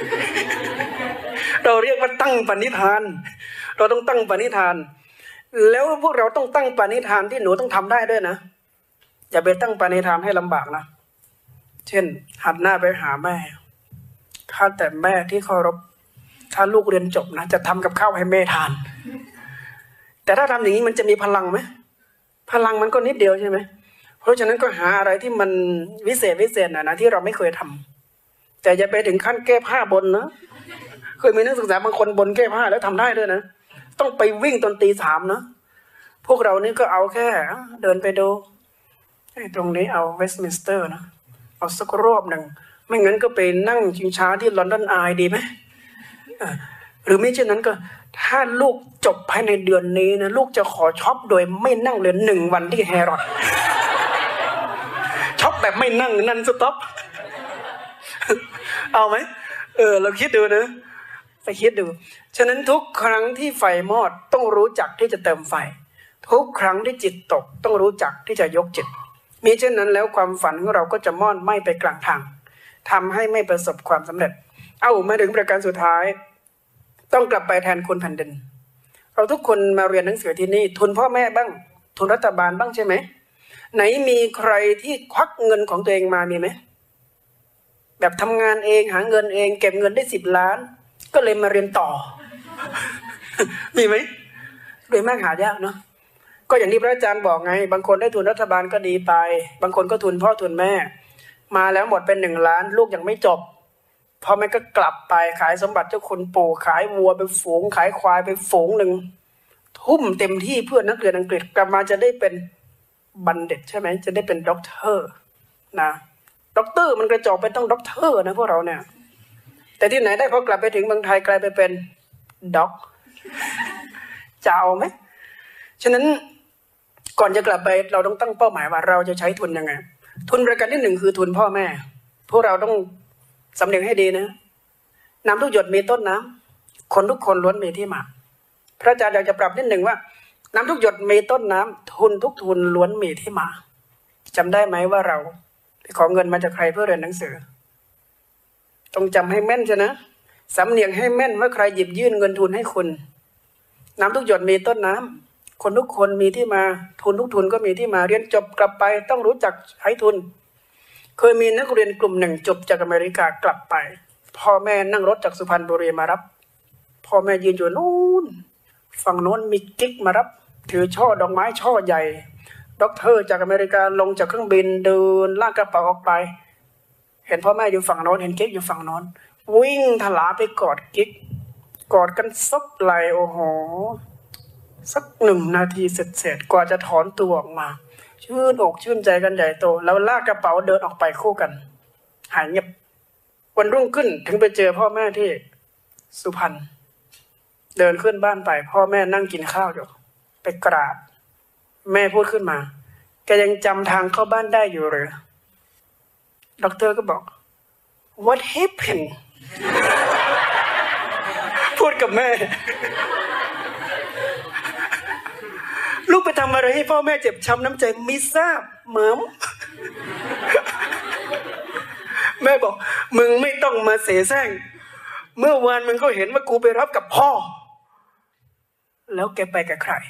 เราเรียกว่าตั้งปณิธานเราต้องตั้งปณิธานแล้วพวกเราต้องตั้งปณิธานที่หนูต้องทำได้ด้วยนะอย่าไปตั้งปณิธานให้ลำบากนะเช่นหันหน้าไปหาแม่ข้าแต่แม่ที่เคารพถ้าลูกเรียนจบนะจะทำกับข้าวให้แม่ทานแต่ถ้าทำอย่างนี้มันจะมีพลังไหมพลังมันก็นิดเดียวใช่ไหมเพราะฉะนั้นก็หาอะไรที่มันวิเศษวิเศษหน่อยนะที่เราไม่เคยทำแต่อย่าไปถึงขั้นแก้ผ้าบนนะเคยมีนักศึกษาบางคนบนแก้ผ้าแล้วทำได้ด้วยนะต้องไปวิ่งตอนตีสามนะพวกเรานี่ก็เอาแค่เดินไปดูตรงนี้เอาเวสต์มินสเตอร์นะเอาสักรอบหนึ่งไม่งั้นก็ไปนั่งชิงช้าที่ลอนดอนอายดีไหมหรือไม่เช่นนั้นก็ถ้าลูกจบภายในเดือนนี้นะลูกจะขอช็อปโดยไม่นั่งเลยหนึ่งวันที่แฮร์รอดช็อปแบบไม่นั่งนั่นสต็อปเอาไหมเออเราคิดดูนะไปคิดดูฉะนั้นทุกครั้งที่ไฟมอดต้องรู้จักที่จะเติมไฟทุกครั้งที่จิตตกต้องรู้จักที่จะยกจิตมีเช่นนั้นแล้วความฝันของเราก็จะมอดไหม้ไปกลางทางทำให้ไม่ประสบความสำเร็จเอามาถึงประการสุดท้ายต้องกลับไปแทนคุณแผ่นดินเราทุกคนมาเรียนหนังสือที่นี่ทุนพ่อแม่บ้างทุนรัฐบาลบ้างใช่ไหมไหนมีใครที่ควักเงินของตัวเองมามีไหมแบบทำงานเองหาเงินเองเก็บเงินได้สิบล้านก็เลยมาเรียนต่อ มีไหมโดยมากหายากเนาะก็อย่างที่พระอาจารย์บอกไงบางคนได้ทุนรัฐบาลก็ดีไปบางคนก็ทุนพ่อทุนแม่มาแล้วหมดเป็นหนึ่งล้านลูกยังไม่จบพอแม่ก็กลับไปขายสมบัติเจ้าคุณปู่ขายวัวไปฝูงขายควายไปฝูงหนึ่งทุ่มเต็มที่เพื่อนักเรียนอังกฤษกลับมาจะได้เป็นบัณฑิตใช่ไหมจะได้เป็นด็อกเตอร์นะด็อกเตอร์มันกระจอกไปต้องด็อกเตอร์นะพวกเราเนี่ยแต่ที่ไหนได้พอกลับไปถึงเมืองไทยกลายไปเป็นด็อกจะเอาไหมฉะนั้นก่อนจะกลับไปเราต้องตั้งเป้าหมายว่าเราจะใช้ทุนยังไงทุนประการที่หนึ่งคือทุนพ่อแม่พวกเราต้องสำเนียงให้ดีนะน้ำทุกหยดมีต้นน้ำคนทุกคนล้วนมีที่มาพระอาจารย์อยากจะปรับนิดหนึ่งว่าน้ำทุกหยดมีต้นน้ำทุนทุกทุนล้วนมีที่มาจำได้ไหมว่าเราไปขอเงินมาจากใครเพื่อเรียนหนังสือต้องจำให้แม่นใช่นะสำเนียงให้แม่นว่าใครหยิบยื่นเงินทุนให้คุณน้ำทุกหยดมีต้นน้ำคนทุกคนมีที่มาทุนทุกทุนก็มีที่มาเรียนจบกลับไปต้องรู้จักใช้ทุนเคยมีนักเรียนกลุ่มหนึ่งจบจากอเมริกากลับไปพ่อแม่นั่งรถจากสุพรรณบุรีมารับพ่อแม่ยืนอยู่นู้นฝั่งโน้นมีกิ๊กมารับถือช่อดอกไม้ช่อใหญ่ด็อกเตอร์จากอเมริกาลงจากเครื่องบินเดินลากกระเป๋าออกไปเห็นพ่อแม่อยู่ฝั่งโน้นเห็นกิ๊กอยู่ฝั่งโน้นวิ่งถลาไปกอดกิ๊กกอดกันซบไหลโอ้โหสักหนึ่งนาทีเสร็จๆกว่าจะถอนตัวออกมาชื่นอกชื่นใจกันใหญ่โตแล้วลากกระเป๋าเดินออกไปคู่กันหายเงียบวันรุ่งขึ้นถึงไปเจอพ่อแม่ที่สุพรรณเดินขึ้นบ้านไปพ่อแม่นั่งกินข้าวอยู่ไปกราบแม่พูดขึ้นมาแกยังจำทางเข้าบ้านได้อยู่หรือด็อกเตอร์ก็บอก what happened พูดกับแม่ลูกไปทำอะไรให้พ่อแม่เจ็บช้ำน้ำใจไม่ทราบเหมือมแม่บอกมึงไม่ต้องมาเสแสร้งเมื่อวานมึงก็เห็นว่ากูไปรับกับพ่อแล้วแกไปกับใคร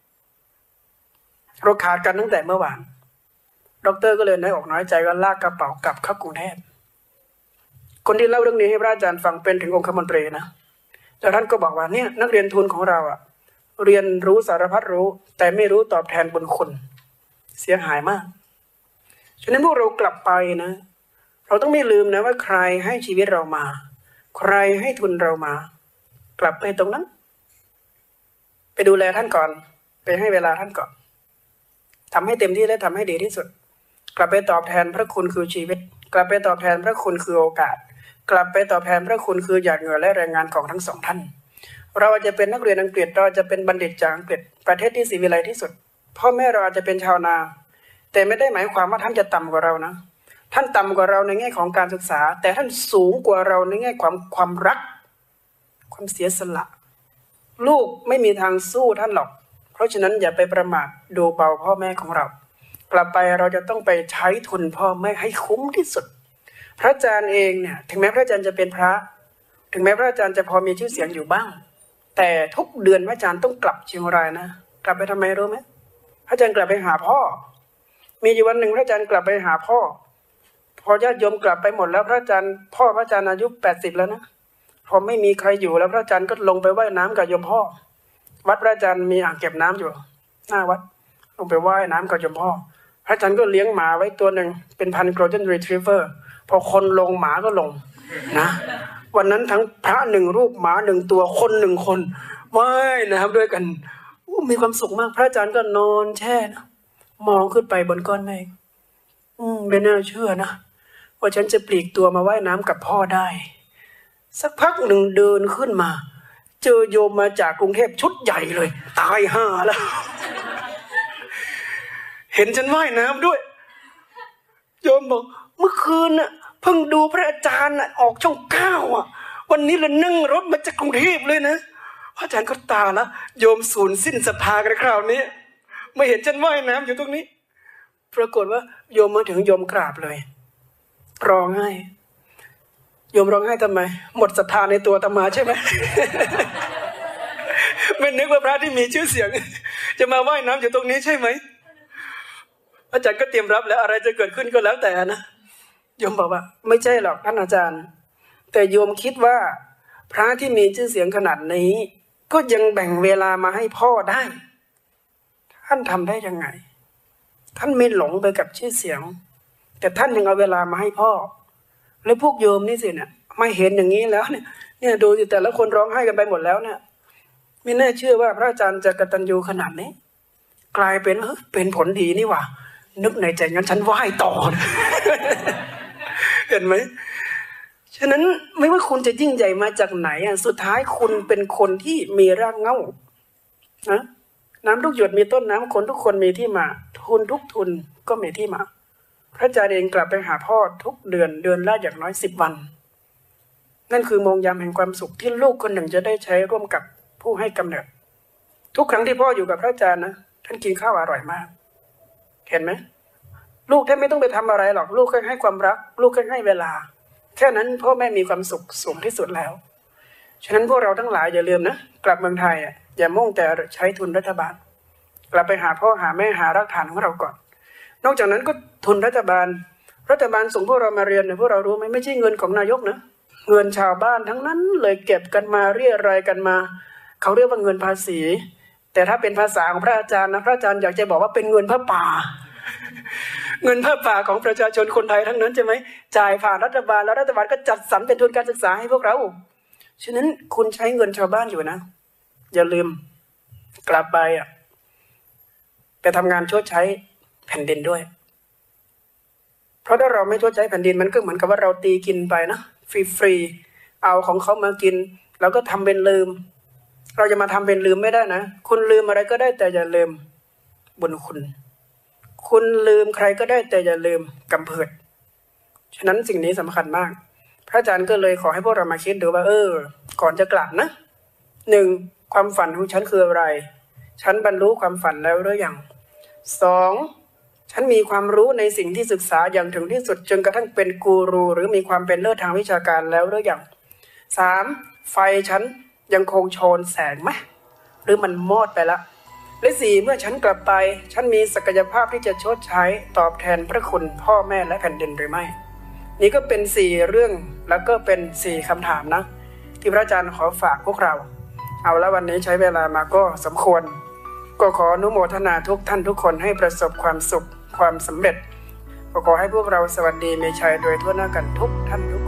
เราขาดกันตั้งแต่เมื่อวานด็อกเตอร์ก็เลยน้อยอกน้อยใจก็ลากกระเป๋ากลับเข้ากรุงเทพคนที่เล่าเรื่องนี้ให้พระอาจารย์ฟังเป็นถึงองคมนตรีนะแล้วท่านก็บอกว่าเนี่ยนักเรียนทุนของเราอะเรียนรู้สารพัดรู้แต่ไม่รู้ตอบแทนบุญคุณเสียหายมากฉะนั้นพวกเรากลับไปนะเราต้องไม่ลืมนะว่าใครให้ชีวิตเรามาใครให้ทุนเรามากลับไปตรงนั้นไปดูแลท่านก่อนไปให้เวลาท่านก่อนทำให้เต็มที่และทำให้ดีที่สุดกลับไปตอบแทนพระคุณคือชีวิตกลับไปตอบแทนพระคุณคือโอกาสกลับไปตอบแทนพระคุณคือหยาดเหงื่อและแรงงานของทั้งสองท่านเราจะเป็นนักเรียนอังกฤษเราจะเป็นบัณฑิตจากอังกฤษประเทศที่ศิวิไลที่สุดพ่อแม่เราอาจจะเป็นชาวนาแต่ไม่ได้หมายความว่าท่านจะต่ำกว่าเรานะท่านต่ำกว่าเราในแง่ของการศึกษาแต่ท่านสูงกว่าเราในแง่ความความรักความเสียสละลูกไม่มีทางสู้ท่านหรอกเพราะฉะนั้นอย่าไปประมาทดูเบาพ่อแม่ของเรากลับไปเราจะต้องไปใช้ทุนพ่อแม่ให้คุ้มที่สุดพระอาจารย์เองเนี่ยถึงแม้พระอาจารย์จะเป็นพระถึงแม้พระอาจารย์จะพอมีชื่อเสียงอยู่บ้างแต่ทุกเดือนพระอาจารย์ต้องกลับเชียงรายนะกลับไปทำไมรู้ไหมพระอาจารย์กลับไปหาพ่อมีอยู่วันหนึ่งพระอาจารย์กลับไปหาพ่อพอญาติโยมกลับไปหมดแล้วพระอาจารย์พ่อพระอาจารย์อายุแปดสิบแล้วนะพอไม่มีใครอยู่แล้วพระอาจารย์ก็ลงไปว่ายน้ำกับโยมพ่อวัดพระอาจารย์มีอ่างเก็บน้ำอยู่หน้าวัดลงไปว่ายน้ำกับโยมพ่อพระอาจารย์ก็เลี้ยงหมาไว้ตัวหนึ่งเป็นพันธุ์ Golden Retriever พอคนลงหมาก็ลงนะวันนั้นทั้งพระหนึ่งรูปหมาหนึ่งตัวคนหนึ่งคนว่ายนะครับด้วยกันมีความสุขมากพระอาจารย์ก็นอนแช่นะมองขึ้นไปบนก้อนเมฆอืมไม่น่าเชื่อนะว่าฉันจะปลีกตัวมาว่ายน้ำกับพ่อได้สักพักหนึ่งเดินขึ้นมาเจอโยมมาจากกรุงเทพชุดใหญ่เลยตายห่าแล้วเห็นฉันว่ายน้ำด้วยโยมบอกเมื่อคืนน่ะเพิ่งดูพระอาจารย์น่ะออกช่องเก้าอ่ะวันนี้เรานั่งรถมาจากกรุงเทพเลยนะพระอาจารย์ก็ตาละโยมสูญสิ้นศรัทธากันคราวนี้ไม่เห็นฉันว่ายน้ำอยู่ตรงนี้ปรากฏว่าโยมมาถึงโยมกราบเลยร้องไห้โยมร้องไห้ทำไมหมดศรัทธาในตัวอาตมาใช่ไหม ไม่นึกว่าพระที่มีชื่อเสียงจะมาว่ายน้ำอยู่ตรงนี้ใช่ไหมอาจารย์ก็เตรียมรับแล้วอะไรจะเกิดขึ้นก็แล้วแต่นะโยมบอกว่าไม่ใช่หรอกท่านอาจารย์แต่โยมคิดว่าพระที่มีชื่อเสียงขนาดนี้ก็ยังแบ่งเวลามาให้พ่อได้ท่านทำได้ยังไงท่านไม่หลงไปกับชื่อเสียงแต่ท่านยังเอาเวลามาให้พ่อแล้วพวกโยมนี่สิเนี่ยมาเห็นอย่างนี้แล้วเนี่ยเนี่ยดูสิแต่ละคนร้องไห้กันไปหมดแล้วเนี่ยไม่น่าเชื่อว่าพระอาจารย์จะกตัญญูขนาดนี้กลายเป็นเออเป็นผลดีนี่หว่านึกในใจงั้นฉันไหว้ต่อ เห็นไหมฉะนั้นไม่ว่าคุณจะยิ่งใหญ่มาจากไหนอ่ะสุดท้ายคุณเป็นคนที่มีรากเหง้านะน้ำทุกหยดมีต้นน้ำคนทุกคนมีที่มาทุนทุกทุนก็มีที่มาพระอาจารย์เองกลับไปหาพ่อทุกเดือนเดือนละอย่างน้อยสิบวันนั่นคือโมงยามแห่งความสุขที่ลูกคนหนึ่งจะได้ใช้ร่วมกับผู้ให้กำเนิดทุกครั้งที่พ่ออยู่กับพระอาจารย์นะท่านกินข้าวอร่อยมากเห็นไหมลูกแทบไม่ต้องไปทำอะไรหรอกลูกแค่ให้ความรักลูกแค่ให้เวลาแค่นั้นพ่อแม่มีความสุขสูงที่สุดแล้วฉะนั้นพวกเราทั้งหลายอย่าลืมนะกลับเมืองไทยอ่ะอย่ามุ่งแต่ใช้ทุนรัฐบาลกลับไปหาพ่อหาแม่หารากฐานของเราก่อนนอกจากนั้นก็ทุนรัฐบาลรัฐบาลส่งพวกเรามาเรียนเนี่ยพวกเรารู้ไหมไม่ใช่เงินของนายกนะเงินชาวบ้านทั้งนั้นเลยเก็บกันมาเรียรายกันมาเขาเรียกว่าเงินภาษีแต่ถ้าเป็นภาษาของพระอาจารย์นะพระอาจารย์อยากจะบอกว่าเป็นเงินพระป่า เงินพระป่าของประชาชนคนไทยทั้งนั้นใช่ไหมจ่ายผ่านรัฐบาลแล้วรัฐบาลก็จัดสรรเป็นทุนการศึกษาให้พวกเราฉะนั้นคุณใช้เงินชาวบ้านอยู่นะอย่าลืมกลับไปอ่ะไปทำงานชดใช้แผ่นดินด้วยเพราะถ้าเราไม่ชดใช้แผ่นดินมันก็เหมือนกับว่าเราตีกินไปนะฟรีๆเอาของเขามากินแล้วก็ทำเป็นลืมเราจะมาทำเป็นลืมไม่ได้นะคุณลืมอะไรก็ได้แต่อย่าลืมบุญคุณคุณลืมใครก็ได้แต่อย่าลืมกำเพิดฉะนั้นสิ่งนี้สำคัญมากพระอาจารย์ก็เลยขอให้พวกเรามาคิดดูว่าเออก่อนจะกลับนะหนึ่งความฝันของฉันคืออะไรฉันบรรลุความฝันแล้วหรือยังสองฉันมีความรู้ในสิ่งที่ศึกษาอย่างถึงที่สุดจนกระทั่งเป็นกูรูหรือมีความเป็นเลิศทางวิชาการแล้วหรือยังสามไฟฉันยังคงโชนแสงไหมหรือมันมอดไปแล้วและสี่เมื่อฉันกลับไปฉันมีศักยภาพที่จะชดใช้ตอบแทนพระคุณพ่อแม่และแผ่นดินหรือไม่นี่ก็เป็นสี่เรื่องแล้วก็เป็นสี่คำถามนะที่พระอาจารย์ขอฝากพวกเราเอาละวันนี้ใช้เวลามาก็สมควรก็ขออนุโมทนาทุกท่านทุกคนให้ประสบความสุขความสำเร็จก็ขอให้พวกเราสวัสดีมีชัยโดยทั่วหน้ากันทุกท่านทุก